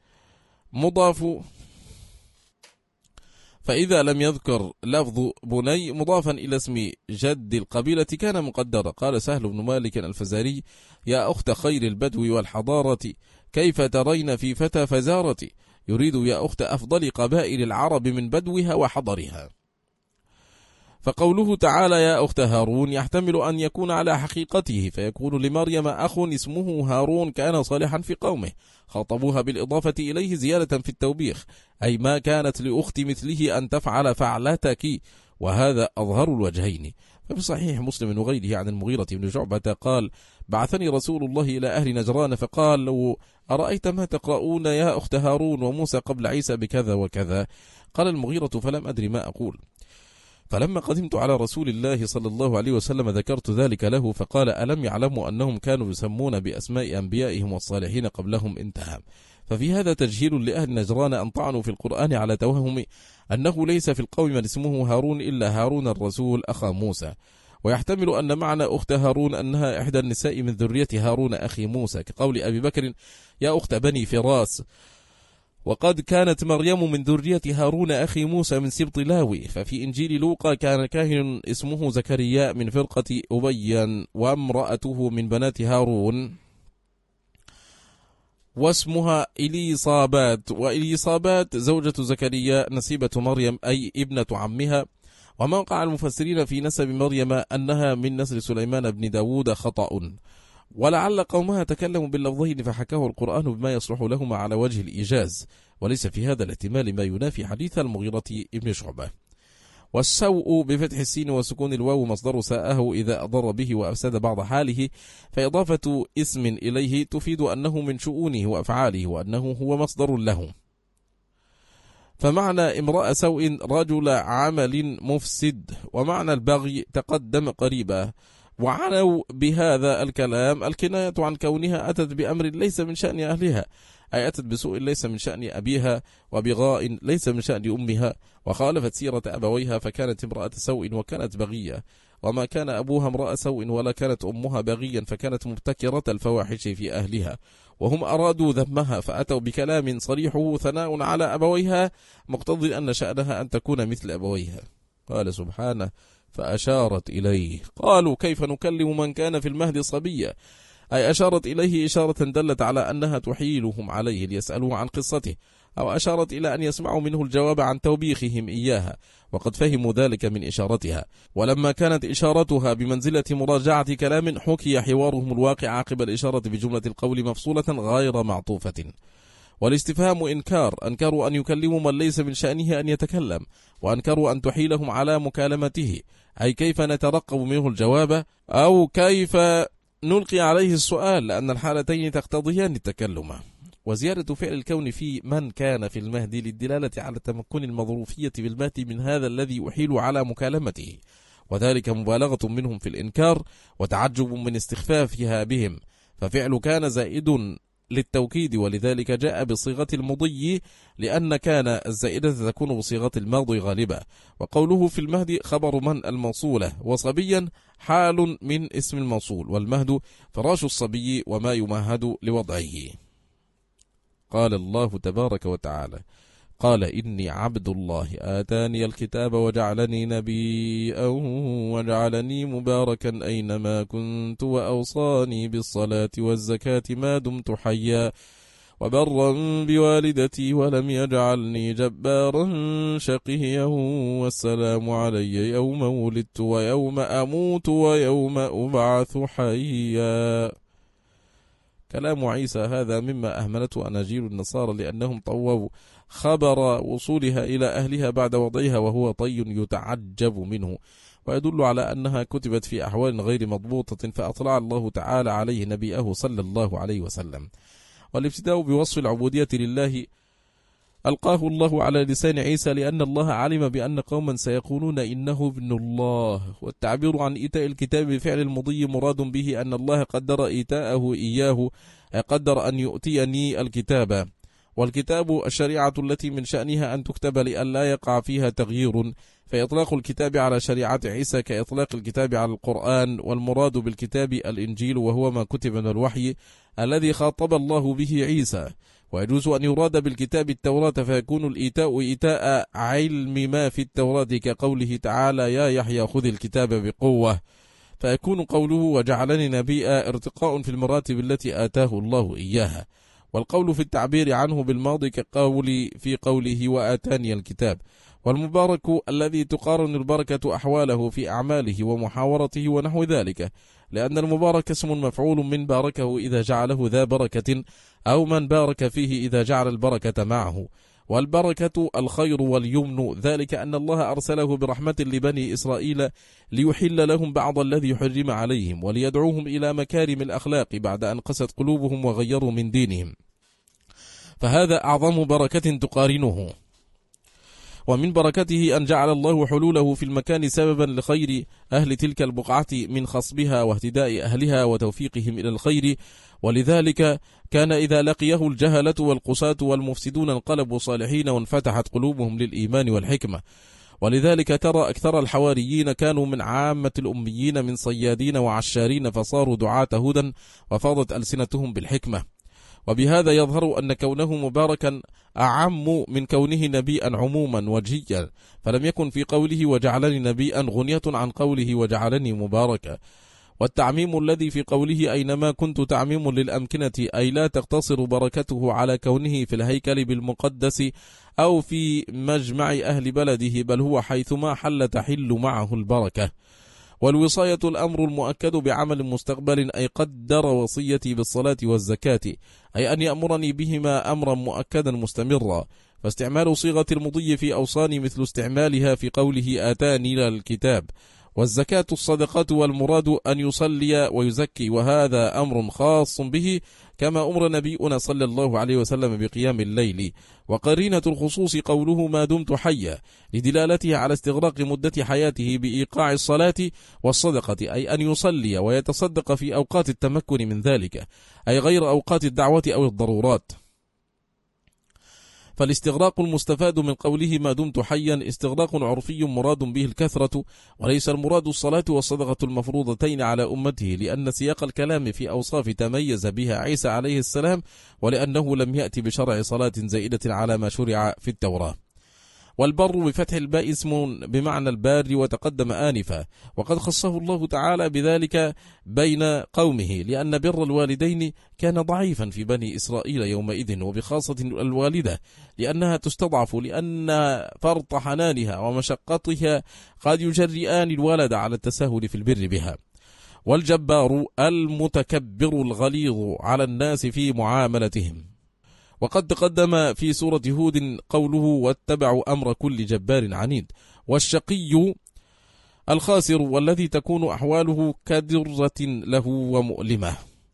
مضاف، فإذا لم يذكر لفظ بني مضافا إلى اسم جد القبيلة كان مقدرا. قال سهل بن مالك الفزاري يا أخت خير البدو والحضارة كيف ترين في فتى فزارة، يريد يا أخت أفضل قبائل العرب من بدوها وحضرها. فقوله تعالى يا أخت هارون يحتمل أن يكون على حقيقته، فيكون لمريم أخ اسمه هارون كان صالحا في قومه، خاطبوها بالإضافة إليه زيادة في التوبيخ، أي ما كانت لأخت مثله أن تفعل فعلتك، وهذا أظهر الوجهين. ففي صحيح مسلم وغيره عن المغيرة بن شعبة قال: بعثني رسول الله إلى أهل نجران فقال: أرأيت ما تقرؤون يا أخت هارون وموسى قبل عيسى بكذا وكذا؟ قال المغيرة: فلم أدري ما أقول. فلما قدمت على رسول الله صلى الله عليه وسلم ذكرت ذلك له، فقال: ألم يعلموا أنهم كانوا يسمون بأسماء أنبيائهم والصالحين قبلهم؟ انتهى. ففي هذا تجهيل لأهل نجران أن طعنوا في القرآن على توهم أنه ليس في القوم من اسمه هارون إلا هارون الرسول أخا موسى، ويحتمل أن معنى أخت هارون أنها إحدى النساء من ذرية هارون أخي موسى، كقول أبي بكر: يا أخت بني فراس، وقد كانت مريم من ذرية هارون أخي موسى من سبط لاوي. ففي إنجيل لوقا كان كاهن اسمه زكريا من فرقة أبي، وامرأته من بنات هارون واسمها إليصابات، وإليصابات زوجة زكريا نسيبة مريم أي ابنة عمها. وموقع المفسرين في نسب مريم أنها من نسل سليمان بن داود خطأ، ولعل قومها تكلموا باللفظين فحكاه القرآن بما يصلح لهما على وجه الإيجاز، وليس في هذا الاحتمال ما ينافي حديث المغيرة ابن شعبة. والسوء بفتح السين وسكون الواو مصدر ساءه إذا أضر به وأفسد بعض حاله، فإضافة اسم إليه تفيد أنه من شؤونه وأفعاله وأنه هو مصدر له. فمعنى امرأة سوء رجل عمل مفسد، ومعنى البغي تقدم قريبا. وعنوا بهذا الكلام الكناية عن كونها أتت بأمر ليس من شأن أهلها، أي أتت بسوء ليس من شأن أبيها، وبغاء ليس من شأن أمها، وخالفت سيرة أبويها فكانت امرأة سوء وكانت بغية، وما كان أبوها امرأة سوء ولا كانت أمها بغيا فكانت مبتكرة الفواحش في أهلها، وهم أرادوا ذمها فأتوا بكلام صريحه ثناء على أبويها مقتضي أن شأنها أن تكون مثل أبويها. قال سبحانه: فأشارت إليه. قالوا: كيف نكلم من كان في المهد صبيا؟ أي أشارت إليه إشارة دلت على أنها تحيلهم عليه ليسألوا عن قصته، أو أشارت إلى أن يسمعوا منه الجواب عن توبيخهم إياها، وقد فهموا ذلك من إشارتها. ولما كانت إشارتها بمنزلة مراجعة كلام حكي حوارهم الواقع عقب الإشارة بجملة القول مفصولة غير معطوفة. والاستفهام إنكار، أنكروا أن يكلموا من ليس من شأنه أن يتكلم، وأنكروا أن تحيلهم على مكالمته، أي كيف نترقب منه الجواب أو كيف نلقي عليه السؤال، لأن الحالتين تقتضيان التكلم. وزيادة فعل الكون في من كان في المهد للدلالة على تمكن المظروفية بالمهد من هذا الذي يحيل على مكالمته، وذلك مبالغة منهم في الإنكار وتعجب من استخفافها بهم، ففعل كان زائد للتوكيد، ولذلك جاء بصيغة المضي، لأن كان الزائدة تكون بصيغة الماضي غالبا. وقوله في المهد خبر من الموصولة، وصبيا حال من اسم الموصول، والمهد فراش الصبي وما يمهد لوضعه. قال الله تبارك وتعالى: قال إني عبد الله آتاني الكتاب وجعلني نبيا وجعلني مباركا أينما كنت وأوصاني بالصلاة والزكاة ما دمت حيا وبرا بوالدتي ولم يجعلني جبارا شقيا والسلام علي يوم ولدت ويوم أموت ويوم أبعث حيا. كلام عيسى هذا مما أهملته أناجيل النصارى، لأنهم طووا خبر وصولها إلى أهلها بعد وضعها، وهو طي يتعجب منه، ويدل على أنها كتبت في أحوال غير مضبوطة، فأطلع الله تعالى عليه نبيه صلى الله عليه وسلم. والابتداء بوصف العبودية لله ألقاه الله على لسان عيسى، لأن الله علم بأن قوما سيقولون إنه ابن الله. والتعبير عن إيتاء الكتاب بفعل المضي مراد به أن الله قدر إيتاءه إياه، قدر أن يؤتيني الكتاب. والكتاب الشريعة التي من شأنها أن تكتب لئلا يقع فيها تغيير، فإطلاق الكتاب على شريعة عيسى كإطلاق الكتاب على القرآن، والمراد بالكتاب الإنجيل، وهو ما كتب من الوحي الذي خاطب الله به عيسى. ويجوز أن يراد بالكتاب التوراة، فيكون الإيتاء إيتاء علم ما في التوراة، كقوله تعالى: يا يحيى خذ الكتاب بقوة، فيكون قوله وجعلني نبيا ارتقاء في المراتب التي آتاه الله إياها. والقول في التعبير عنه بالماضي كقول في قوله وآتاني الكتاب. والمبارك الذي تقارن البركة أحواله في أعماله ومحاورته ونحو ذلك، لأن المبارك اسم مفعول من باركه إذا جعله ذا بركة، أو من بارك فيه إذا جعل البركة معه. والبركة الخير واليمن، ذلك أن الله أرسله برحمة لبني إسرائيل ليحل لهم بعض الذي حرم عليهم وليدعوهم إلى مكارم الأخلاق بعد أن قست قلوبهم وغيروا من دينهم، فهذا أعظم بركة تقارنه. ومن بركته أن جعل الله حلوله في المكان سببا لخير أهل تلك البقعة من خصبها واهتداء أهلها وتوفيقهم إلى الخير، ولذلك كان إذا لقيه الجهلة والقساة والمفسدون انقلبوا صالحين وانفتحت قلوبهم للإيمان والحكمة. ولذلك ترى أكثر الحواريين كانوا من عامة الأميين من صيادين وعشارين، فصاروا دعاة هدى وفاضت ألسنتهم بالحكمة. وبهذا يظهر أن كونه مباركا أعم من كونه نبيا عموما وجهيا، فلم يكن في قوله وجعلني نبيا غنية عن قوله وجعلني مباركا. والتعميم الذي في قوله أينما كنت تعميم للأمكنة، أي لا تقتصر بركته على كونه في الهيكل بالمقدس أو في مجمع أهل بلده، بل هو حيثما حل تحل معه البركة. والوصاية الأمر المؤكد بعمل مستقبل، أي قدر وصيتي بالصلاة والزكاة، أي أن يأمرني بهما أمرا مؤكدا مستمرا. فاستعمال صيغة المضي في أوصاني مثل استعمالها في قوله آتاني الكتاب. والزكاة الصدقة، والمراد أن يصلي ويزكي، وهذا أمر خاص به، كما أمر نبينا صلى الله عليه وسلم بقيام الليل. وقرينة الخصوص قوله ما دمت حيا، لدلالته على استغراق مدة حياته بإيقاع الصلاة والصدقة، أي أن يصلي ويتصدق في أوقات التمكن من ذلك، أي غير أوقات الدعوة أو الضرورات. فالاستغراق المستفاد من قوله ما دمت حيا استغراق عرفي مراد به الكثرة، وليس المراد الصلاة والصدقة المفروضتين على أمته، لأن سياق الكلام في أوصاف تميز بها عيسى عليه السلام، ولأنه لم يأتي بشرع صلاة زائدة على ما شرع في التوراة. والبر بفتح الباء اسم بمعنى البار، وتقدم آنفا، وقد خصه الله تعالى بذلك بين قومه، لأن بر الوالدين كان ضعيفا في بني إسرائيل يومئذ، وبخاصة الوالدة لأنها تستضعف، لأن فرط حنانها ومشقتها قد يجرئان الولد على التساهل في البر بها. والجبار المتكبر الغليظ على الناس في معاملتهم. وقد تقدم في سورة هود قوله واتبعوا أمر كل جبار عنيد. والشقي الخاسر، والذي تكون أحواله كدرة له ومؤلمة،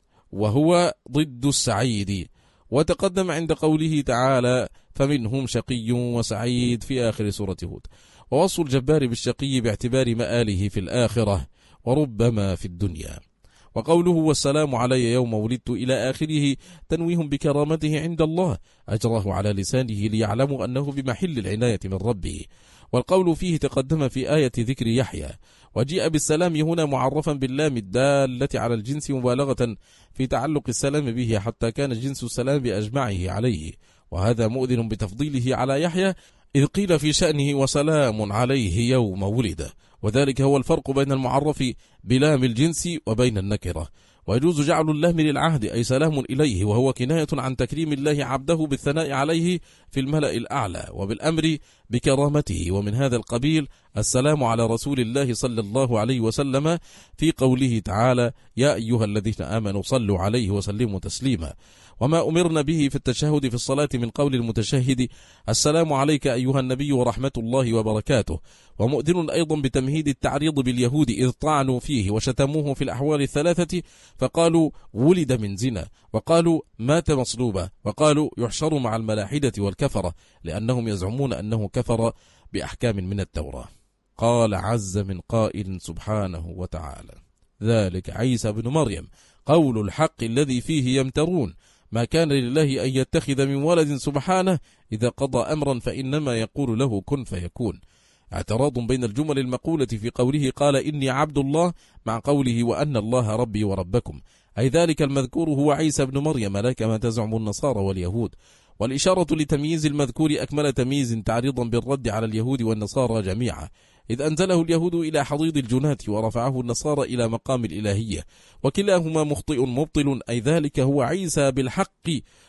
وهو ضد السعيد. وتقدم عند قوله تعالى فمنهم شقي وسعيد في آخر سورة هود. ووصف الجبار بالشقي باعتبار مآله في الآخرة وربما في الدنيا. وقوله والسلام علي يوم ولدت إلى آخره تنويه بكرامته عند الله، أجره على لسانه ليعلموا أنه بمحل العناية من ربه. والقول فيه تقدم في آية ذكر يحيى. وجيء بالسلام هنا معرفا باللام الدالة على الجنس مبالغة في تعلق السلام به، حتى كان جنس السلام بأجمعه عليه، وهذا مؤذن بتفضيله على يحيى، إذ قيل في شأنه وسلام عليه يوم ولد، وذلك هو الفرق بين المعرف بلام الجنس وبين النكرة. ويجوز جعل اللام للعهد، أي سلام إليه، وهو كناية عن تكريم الله عبده بالثناء عليه في الملأ الأعلى وبالأمر بكرامته. ومن هذا القبيل السلام على رسول الله صلى الله عليه وسلم في قوله تعالى يا أيها الذين آمنوا صلوا عليه وسلموا تسليما. وما أمرنا به في التشهد في الصلاة من قول المتشهد السلام عليك أيها النبي ورحمة الله وبركاته. ومؤذن أيضا بتمهيد التعريض باليهود إذ طعنوا فيه وشتموه في الأحوال الثلاثة، فقالوا ولد من زنا، وقالوا مات مصلوبا، وقالوا يحشر مع الملاحدة والكفرة، لأنهم يزعمون أنه كفر بأحكام من التوراة. قال عز من قائل سبحانه وتعالى ذلك عيسى بن مريم قول الحق الذي فيه يمترون، ما كان لله أن يتخذ من ولد سبحانه، إذا قضى أمرا فإنما يقول له كن فيكون. اعتراض بين الجمل المقولة في قوله قال إني عبد الله مع قوله وأن الله ربي وربكم، أي ذلك المذكور هو عيسى بن مريم لا كما تزعم النصارى واليهود. والإشارة لتمييز المذكور أكمل تمييز تعريضا بالرد على اليهود والنصارى جميعا، إذ أنزله اليهود إلى حضيض الجنات ورفعه النصارى إلى مقام الإلهية، وكلاهما مخطئ مبطل، أي ذلك هو عيسى بالحق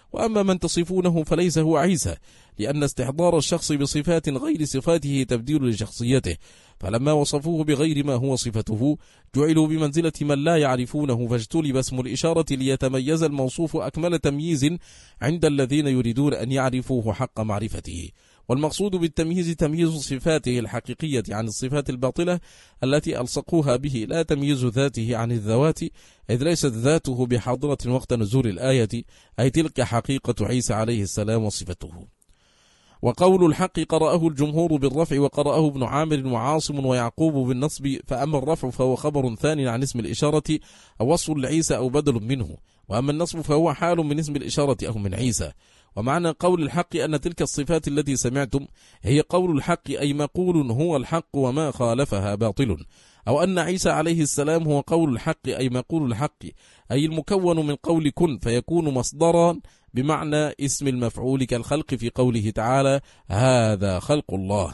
وأما من تصفونه فليس هو عيسى، لأن استحضار الشخص بصفات غير صفاته تبديل لشخصيته، فلما وصفوه بغير ما هو صفته جعلوا بمنزلة من لا يعرفونه، فاجتلب اسم الإشارة ليتميز الموصوف أكمل تمييز عند الذين يريدون أن يعرفوه حق معرفته. والمقصود بالتمييز تمييز صفاته الحقيقية عن الصفات الباطلة التي ألصقوها به، لا تمييز ذاته عن الذوات، إذ ليست ذاته بحاضرة وقت نزول الآية، أي تلك حقيقة عيسى عليه السلام وصفته. وقول الحق قرأه الجمهور بالرفع، وقرأه ابن عامر وعاصم ويعقوب بالنصب، فأما الرفع فهو خبر ثاني عن اسم الإشارة أو وصف لعيسى أو بدل منه، وأما النصب فهو حال من اسم الإشارة أو من عيسى. ومعنى قول الحق أن تلك الصفات التي سمعتم هي قول الحق، أي مقول هو الحق وما خالفها باطل، أو أن عيسى عليه السلام هو قول الحق، أي مقول الحق، أي المكون من قول كن فيكون مصدرا بمعنى اسم المفعول كالخلق في قوله تعالى هذا خلق الله.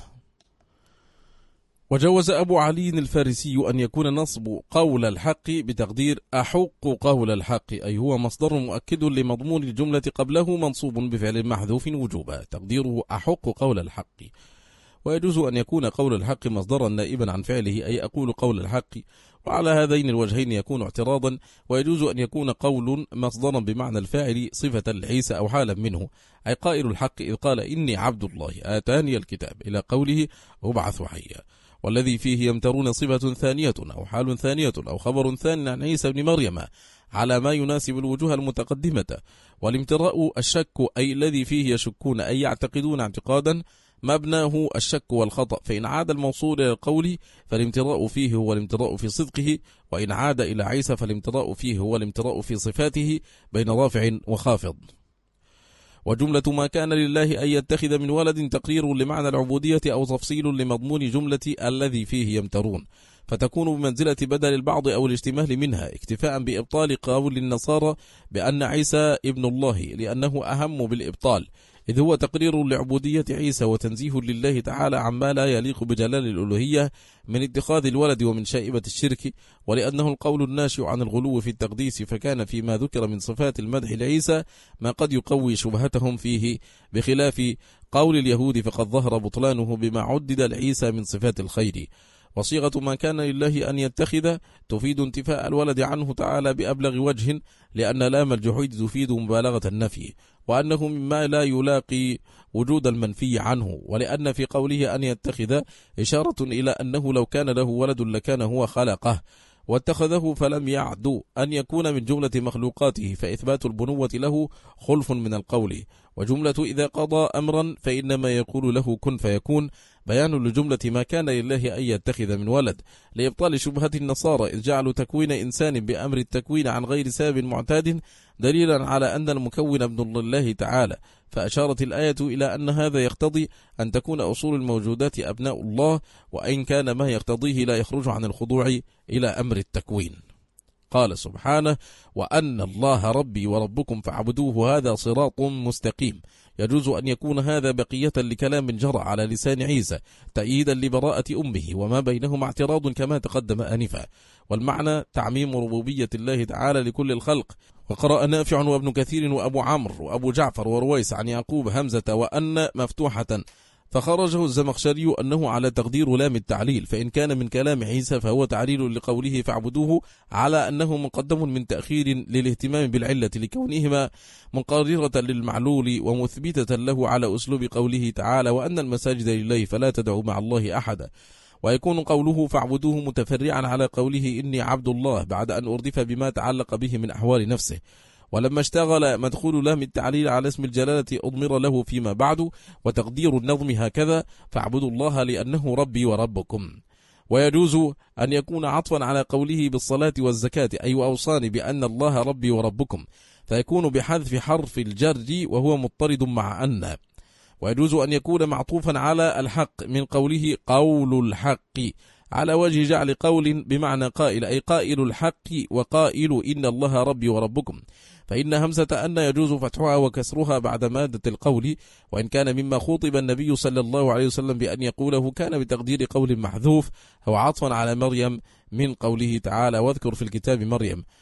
وجوز أبو علي الفارسي أن يكون نصب قول الحق بتقدير أحق قول الحق، أي هو مصدر مؤكد لمضمون الجملة قبله منصوب بفعل محذوف وجوبا، تقديره أحق قول الحق. ويجوز أن يكون قول الحق مصدرا نائبا عن فعله، أي أقول قول الحق، وعلى هذين الوجهين يكون اعتراضا. ويجوز أن يكون قول مصدرا بمعنى الفاعل صفة لعيسى أو حالا منه، أي قائل الحق إذ قال إني عبد الله آتاني الكتاب، إلى قوله أبعث حيا. والذي فيه يمترون صفة ثانية أو حال ثانية أو خبر ثاني عن عيسى بن مريم على ما يناسب الوجوه المتقدمة. والامتراء الشك، أي الذي فيه يشكون، أي يعتقدون اعتقادا مبناه الشك والخطأ، فإن عاد الموصول إلى القول فالامتراء فيه هو الامتراء في صدقه، وإن عاد إلى عيسى فالامتراء فيه هو الامتراء في صفاته بين رافع وخافض. وجملة ما كان لله أن يتخذ من ولد تقرير لمعنى العبودية أو تفصيل لمضمون جملة الذي فيه يمترون، فتكون بمنزلة بدل البعض أو الاشتمال منها، اكتفاء بإبطال قول النصارى بأن عيسى ابن الله، لأنه أهم بالإبطال، إذ هو تقرير لعبودية عيسى وتنزيه لله تعالى عما لا يليق بجلال الألوهية من اتخاذ الولد ومن شائبة الشرك، ولأنه القول الناشئ عن الغلو في التقديس، فكان فيما ذكر من صفات المدح لعيسى ما قد يقوي شبهتهم فيه، بخلاف قول اليهود فقد ظهر بطلانه بما عدد لعيسى من صفات الخير. وصيغة ما كان لله أن يتخذ تفيد انتفاء الولد عنه تعالى بأبلغ وجه، لأن لام الجحود تفيد مبالغة النفي، وأنه مما لا يلاقي وجود المنفي عنه، ولأن في قوله أن يتخذ إشارة إلى أنه لو كان له ولد لكان هو خلقه، واتخذه فلم يعد أن يكون من جملة مخلوقاته، فإثبات البنوة له خلف من القول. وجملة إذا قضى أمرا فإنما يقول له كن فيكون بيان لجملة ما كان لله أن يتخذ من ولد، لإبطال شبهة النصارى إذ جعلوا تكوين إنسان بأمر التكوين عن غير سبب معتاد دليلا على أن المكون ابن الله تعالى، فأشارت الآية إلى أن هذا يقتضي أن تكون أصول الموجودات أبناء الله، وإن كان ما يقتضيه لا يخرج عن الخضوع إلى أمر التكوين. قال سبحانه وأن الله ربي وربكم فاعبدوه هذا صراط مستقيم. يجوز أن يكون هذا بقية لكلام جرى على لسان عيسى تأييدا لبراءة أمه وما بينهما اعتراض كما تقدم آنفا، والمعنى تعميم ربوبية الله تعالى لكل الخلق. وقرأ نافع وابن كثير وأبو عمرو وأبو جعفر ورويس عن يعقوب همزة وأن مفتوحة، فخرجه الزمخشري أنه على تقدير لام التعليل، فإن كان من كلام عيسى فهو تعليل لقوله فاعبدوه على أنه مقدم من تأخير للاهتمام بالعلة لكونهما مقررة للمعلول ومثبتة له على أسلوب قوله تعالى وأن المساجد لله فلا تدعوا مع الله أحدا. ويكون قوله فاعبدوه متفرعا على قوله إني عبد الله بعد أن أردف بما تعلق به من أحوال نفسه، ولما اشتغل مدخول لام التعليل على اسم الجلالة أضمر له فيما بعد، وتقدير النظم هكذا فاعبدوا الله لأنه ربي وربكم. ويجوز أن يكون عطفا على قوله بالصلاة والزكاة أي وأوصاني بأن الله ربي وربكم، فيكون بحذف حرف الجر وهو مضطرد مع أن. ويجوز أن يكون معطوفا على الحق من قوله قول الحق على وجه جعل قول بمعنى قائل أي قائل الحق وقائل إن الله ربي وربكم، فإن همزة أن يجوز فتحها وكسرها بعد مادة القول، وإن كان مما خوطب النبي صلى الله عليه وسلم بأن يقوله كان بتقدير قول محذوف أو عطفا على مريم من قوله تعالى واذكر في الكتاب مريم،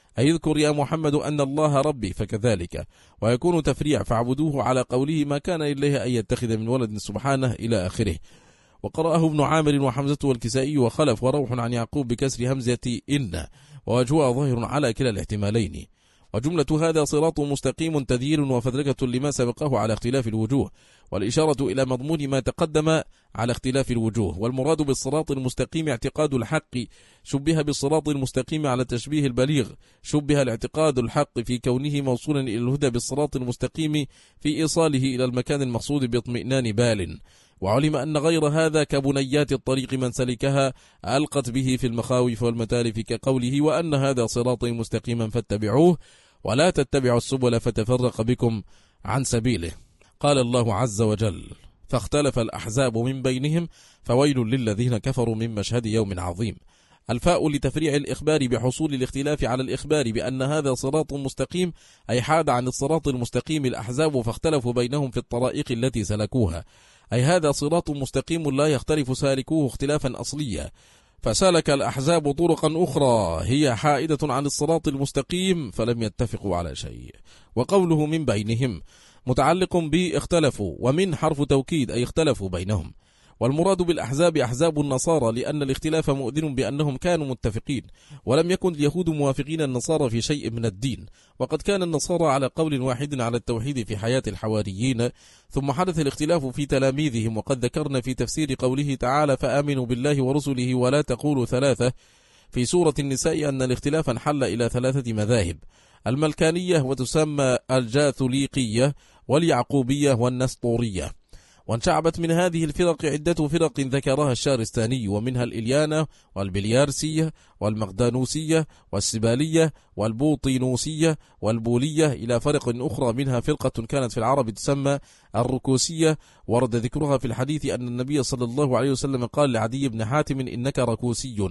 أي اذكر يا محمد أن الله ربي فكذلك، ويكون تفريع فاعبدوه على قوله ما كان إليه أن يتخذ من ولد سبحانه إلى آخره. وقرأه ابن عامر وحمزة والكسائي وخلف وروح عن يعقوب بكسر همزة إن، ووجهها ظاهر على كلا الاحتمالين. وجملة هذا صراط مستقيم تذييل وفدركة لما سبقه على اختلاف الوجوه، والإشارة إلى مضمون ما تقدم على اختلاف الوجوه. والمراد بالصراط المستقيم اعتقاد الحق، شبه بالصراط المستقيم على التشبيه البليغ، شبه الاعتقاد الحق في كونه موصولا إلى الهدى بالصراط المستقيم في إيصاله إلى المكان المقصود باطمئنان بال. وعلم أن غير هذا كبنيات الطريق من سلكها ألقت به في المخاوف والمتالف، كقوله وأن هذا صراطي مستقيما فاتبعوه ولا تتبعوا السبل فتفرق بكم عن سبيله. قال الله عز وجل فاختلف الأحزاب من بينهم فويل للذين كفروا من مشهد يوم عظيم. الفاء لتفريع الإخبار بحصول الاختلاف على الإخبار بأن هذا صراط مستقيم، أي حاد عن الصراط المستقيم الأحزاب فاختلفوا بينهم في الطرائق التي سلكوها، أي هذا صراط مستقيم لا يختلف سالكوه اختلافا أصليا، فسلك الأحزاب طرقا أخرى هي حائدة عن الصراط المستقيم فلم يتفقوا على شيء. وقوله من بينهم متعلق باختلفوا، ومن حرف توكيد أي اختلفوا بينهم. والمراد بالأحزاب أحزاب النصارى، لأن الاختلاف مؤذن بأنهم كانوا متفقين، ولم يكن اليهود موافقين النصارى في شيء من الدين، وقد كان النصارى على قول واحد على التوحيد في حياة الحواريين، ثم حدث الاختلاف في تلاميذهم. وقد ذكرنا في تفسير قوله تعالى فآمنوا بالله ورسله ولا تقولوا ثلاثة في سورة النساء أن الاختلاف انحل إلى 3 مذاهب: الملكانية وتسمى الجاثوليقية واليعقوبية والنسطورية. وانشعبت من هذه الفرق عدة فرق ذكرها الشارستاني، ومنها الإليانة والبليارسية والمغدانوسية والسبالية والبوطينوسية والبولية، إلى فرق أخرى منها فرقة كانت في العرب تسمى الركوسية، ورد ذكرها في الحديث أن النبي صلى الله عليه وسلم قال لعدي بن حاتم إنك ركوسي.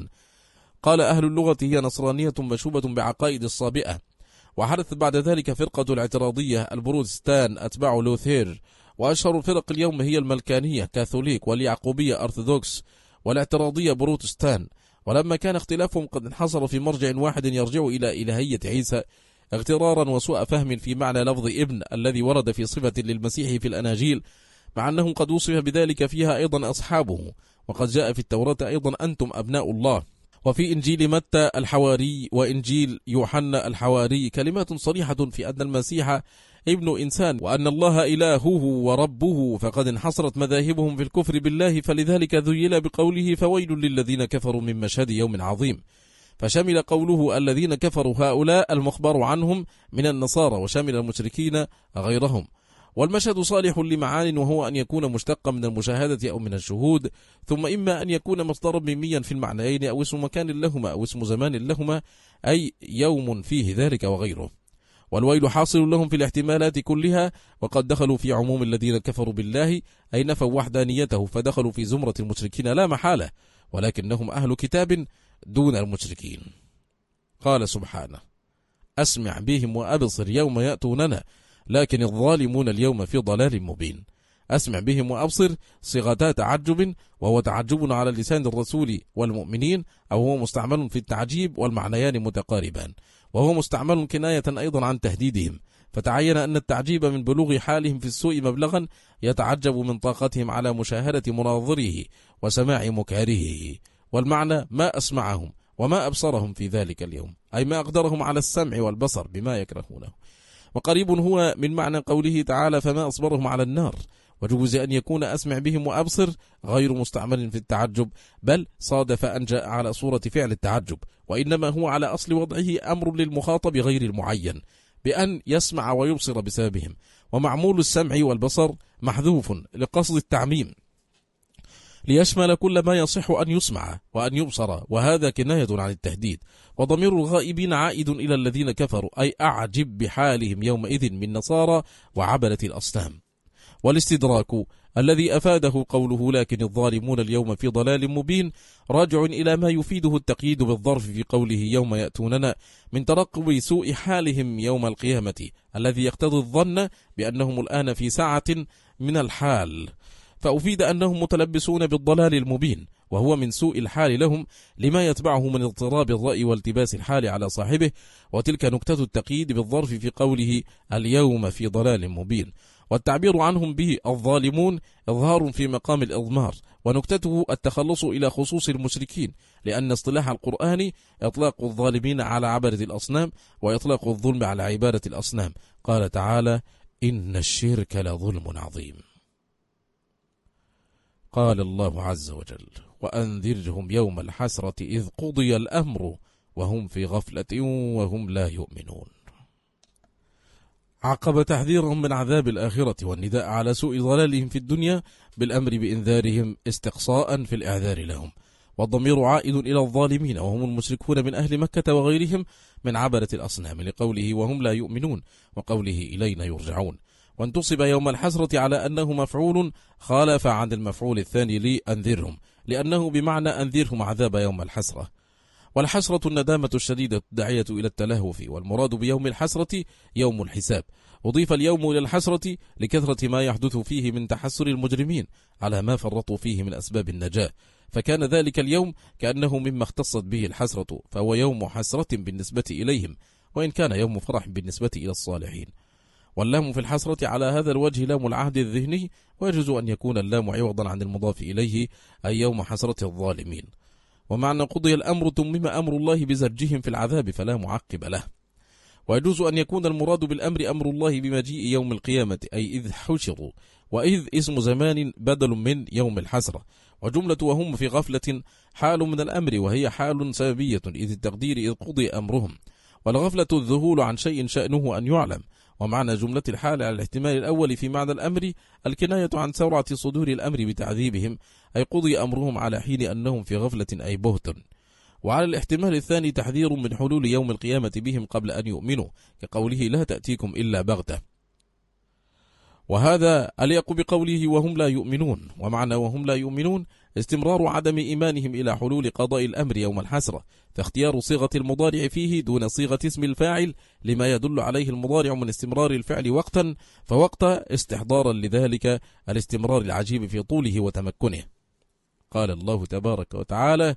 قال أهل اللغة هي نصرانية مشوبة بعقائد الصابئة. وحدث بعد ذلك فرقة الاعتراضية البروتستان أتباع لوثير. وأشهر الفرق اليوم هي الملكانية كاثوليك، واليعقوبية أرثوذكس، والاعتراضية بروتستان. ولما كان اختلافهم قد انحصر في مرجع واحد يرجع إلى إلهية عيسى، اغترارا وسوء فهم في معنى لفظ ابن الذي ورد في صفة للمسيح في الأناجيل، مع أنه قد وصف بذلك فيها أيضا أصحابه، وقد جاء في التوراة أيضا أنتم أبناء الله، وفي إنجيل متى الحواري وإنجيل يوحنا الحواري كلمات صريحة في أن المسيح ابن إنسان وأن الله إلهه وربه، فقد انحصرت مذاهبهم في الكفر بالله، فلذلك ذيل بقوله فويل للذين كفروا من مشهد يوم عظيم، فشمل قوله الذين كفروا هؤلاء المخبر عنهم من النصارى، وشمل المشركين غيرهم. والمشهد صالح لمعان، وهو أن يكون مشتقا من المشاهدة أو من الشهود، ثم إما أن يكون مصدرا ميميا في المعنيين أو اسم مكان لهما أو اسم زمان لهما، أي يوم فيه ذلك وغيره. والويل حاصل لهم في الاحتمالات كلها، وقد دخلوا في عموم الذين كفروا بالله أي نفوا وحدانيته، فدخلوا في زمرة المشركين لا محالة، ولكنهم أهل كتاب دون المشركين. قال سبحانه أسمع بهم وأبصر يوم يأتوننا لكن الظالمون اليوم في ضلال مبين. أسمع بهم وأبصر صيغتا تعجب، وهو تعجب على لسان الرسول والمؤمنين، أو هو مستعمل في التعجيب، والمعنيان متقاربان، وهو مستعمل كناية أيضا عن تهديدهم، فتعين أن التعجيب من بلوغ حالهم في السوء مبلغا، يتعجب من طاقتهم على مشاهدة مناظره وسماع مكاره، والمعنى ما أسمعهم وما أبصرهم في ذلك اليوم، أي ما أقدرهم على السمع والبصر بما يكرهونه. وقريب هو من معنى قوله تعالى فما أصبرهم على النار. وجوز أن يكون أسمع بهم وأبصر غير مستعمل في التعجب، بل صادف أن جاء على صورة فعل التعجب، وإنما هو على أصل وضعه أمر للمخاطب غير المعين بأن يسمع ويبصر بسببهم، ومعمول السمع والبصر محذوف لقصد التعميم ليشمل كل ما يصح أن يسمع وأن يبصر، وهذا كناية عن التهديد. وضمير الغائبين عائد إلى الذين كفروا، أي أعجب بحالهم يومئذ من نصارى وعبدة الأصنام. والاستدراك الذي أفاده قوله لكن الظالمون اليوم في ضلال مبين راجع إلى ما يفيده التقييد بالظرف في قوله يوم يأتوننا، من ترقب سوء حالهم يوم القيامة، الذي يقتضي الظن بأنهم الآن في ساعة من الحال، فأفيد أنهم متلبسون بالضلال المبين. وهو من سوء الحال لهم لما يتبعه من اضطراب الرأي والتباس الحال على صاحبه. وتلك نكتة التقييد بالظرف في قوله اليوم في ضلال مبين، والتعبير عنهم به الظالمون إظهار في مقام الإضمار، ونكتته التخلص إلى خصوص المشركين، لأن اصطلاح القرآن إطلاق الظالمين على عبادة الأصنام وإطلاق الظلم على عبادة الأصنام. قال تعالى إن الشرك لظلم عظيم. قال الله عز وجل وأنذرهم يوم الحسرة إذ قضي الأمر وهم في غفلة وهم لا يؤمنون. عقب تحذيرهم من عذاب الآخرة والنداء على سوء ضلالهم في الدنيا بالأمر بإنذارهم استقصاء في الإعذار لهم، والضمير عائد إلى الظالمين وهم المشركون من أهل مكة وغيرهم من عبدة الأصنام، لقوله وهم لا يؤمنون وقوله إلينا يرجعون. وانتصب يوم الحسرة على أنه مفعول خالف عن المفعول الثاني لأنذرهم، لأنه بمعنى أنذرهم عذاب يوم الحسرة. والحسرة الندامة الشديدة الداعية إلى التلهف، والمراد بيوم الحسرة يوم الحساب. أضيف اليوم إلى الحسرة لكثرة ما يحدث فيه من تحسر المجرمين على ما فرطوا فيه من أسباب النجاة، فكان ذلك اليوم كأنه مما اختصت به الحسرة، فهو يوم حسرة بالنسبة إليهم، وإن كان يوم فرح بالنسبة إلى الصالحين. واللام في الحسرة على هذا الوجه لام العهد الذهني، ويجوز أن يكون اللام عوضا عن المضاف إليه أي يوم حسرة الظالمين. ومعنى قضي الأمر تمم أمر الله بزرجهم في العذاب فلا معقب له. ويجوز أن يكون المراد بالأمر أمر الله بمجيء يوم القيامة أي إذ حشروا، وإذ اسم زمان بدل من يوم الحسرة. وجملة وهم في غفلة حال من الأمر، وهي حال سببية إذ التقدير إذ قضي أمرهم، والغفلة الذهول عن شيء شأنه أن يعلم. ومعنى جملة الحال على الاحتمال الأول في معنى الأمر الكناية عن سرعة صدور الأمر بتعذيبهم، أي قضي أمرهم على حين أنهم في غفلة أي بهت. وعلى الاحتمال الثاني تحذير من حلول يوم القيامة بهم قبل أن يؤمنوا، كقوله لا تأتيكم إلا بغتة، وهذا أليق بقوله وهم لا يؤمنون. ومعنى وهم لا يؤمنون استمرار عدم إيمانهم إلى حلول قضاء الأمر يوم الحسرة، فاختيار صيغة المضارع فيه دون صيغة اسم الفاعل لما يدل عليه المضارع من استمرار الفعل وقتا فوقت، استحضارا لذلك الاستمرار العجيب في طوله وتمكنه. قال الله تبارك وتعالى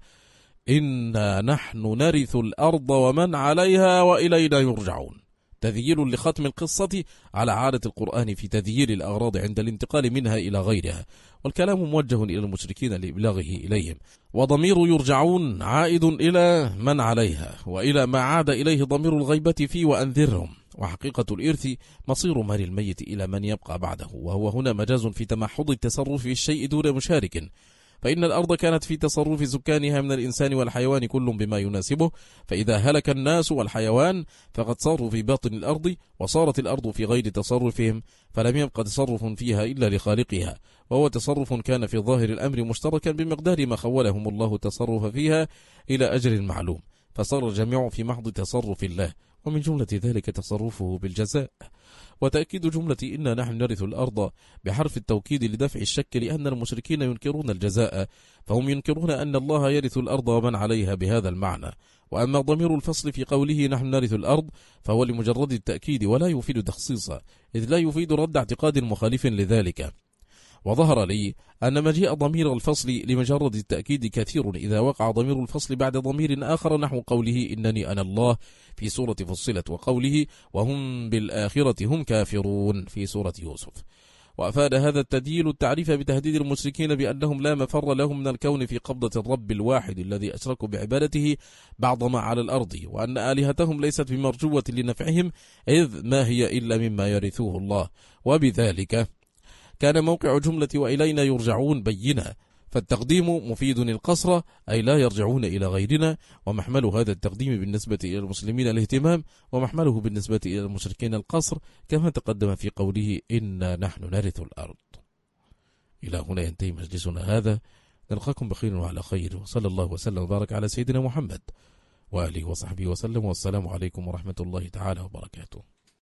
إنا نحن نرث الأرض ومن عليها وإلينا يرجعون، تذييل لختم القصة على عادة القرآن في تذييل الأغراض عند الانتقال منها إلى غيرها، والكلام موجه إلى المشركين لإبلاغه إليهم. وضمير يرجعون عائد إلى من عليها وإلى ما عاد إليه ضمير الغيبة فيه وأنذرهم. وحقيقة الإرث مصير مال الميت إلى من يبقى بعده، وهو هنا مجاز في تمحض التصرف في الشيء دون مشارك، فإن الأرض كانت في تصرف سكانها من الإنسان والحيوان كل بما يناسبه، فإذا هلك الناس والحيوان فقد صاروا في باطن الأرض، وصارت الأرض في غير تصرفهم، فلم يبقى تصرف فيها إلا لخالقها، وهو تصرف كان في ظاهر الأمر مشتركا بمقدار ما خولهم الله التصرف فيها إلى أجل معلوم، فصار الجميع في محض تصرف الله، ومن جملة ذلك تصرفه بالجزاء. وتأكيد جملة إنا نحن نرث الأرض بحرف التوكيد لدفع الشك، لأن المشركين ينكرون الجزاء، فهم ينكرون أن الله يرث الأرض ومن عليها بهذا المعنى. وأما ضمير الفصل في قوله نحن نرث الأرض فهو لمجرد التأكيد ولا يفيد تخصيصا، إذ لا يفيد رد اعتقاد مخالف لذلك. وظهر لي أن مجيء ضمير الفصل لمجرد التأكيد كثير إذا وقع ضمير الفصل بعد ضمير آخر، نحو قوله إنني أنا الله في سورة فصلت، وقوله وهم بالآخرة هم كافرون في سورة يوسف. وأفاد هذا التدليل التعريف بتهديد المشركين بأنهم لا مفر لهم من الكون في قبضة الرب الواحد الذي أشركوا بعبادته بعض ما على الأرض، وأن آلهتهم ليست بمرجوة لنفعهم، إذ ما هي إلا مما يرثوه الله. وبذلك كان موقع جملة وإلينا يرجعون بينا، فالتقديم مفيد القصر أي لا يرجعون إلى غيرنا، ومحمل هذا التقديم بالنسبة إلى المسلمين الاهتمام، ومحمله بالنسبة إلى المشركين القصر، كما تقدم في قوله إنا نحن نرث الأرض. إلى هنا ينتهي مجلسنا هذا، نلقاكم بخير وعلى خير، وصلى الله وسلم وبارك على سيدنا محمد وآله وصحبه وسلم، والسلام عليكم ورحمة الله تعالى وبركاته.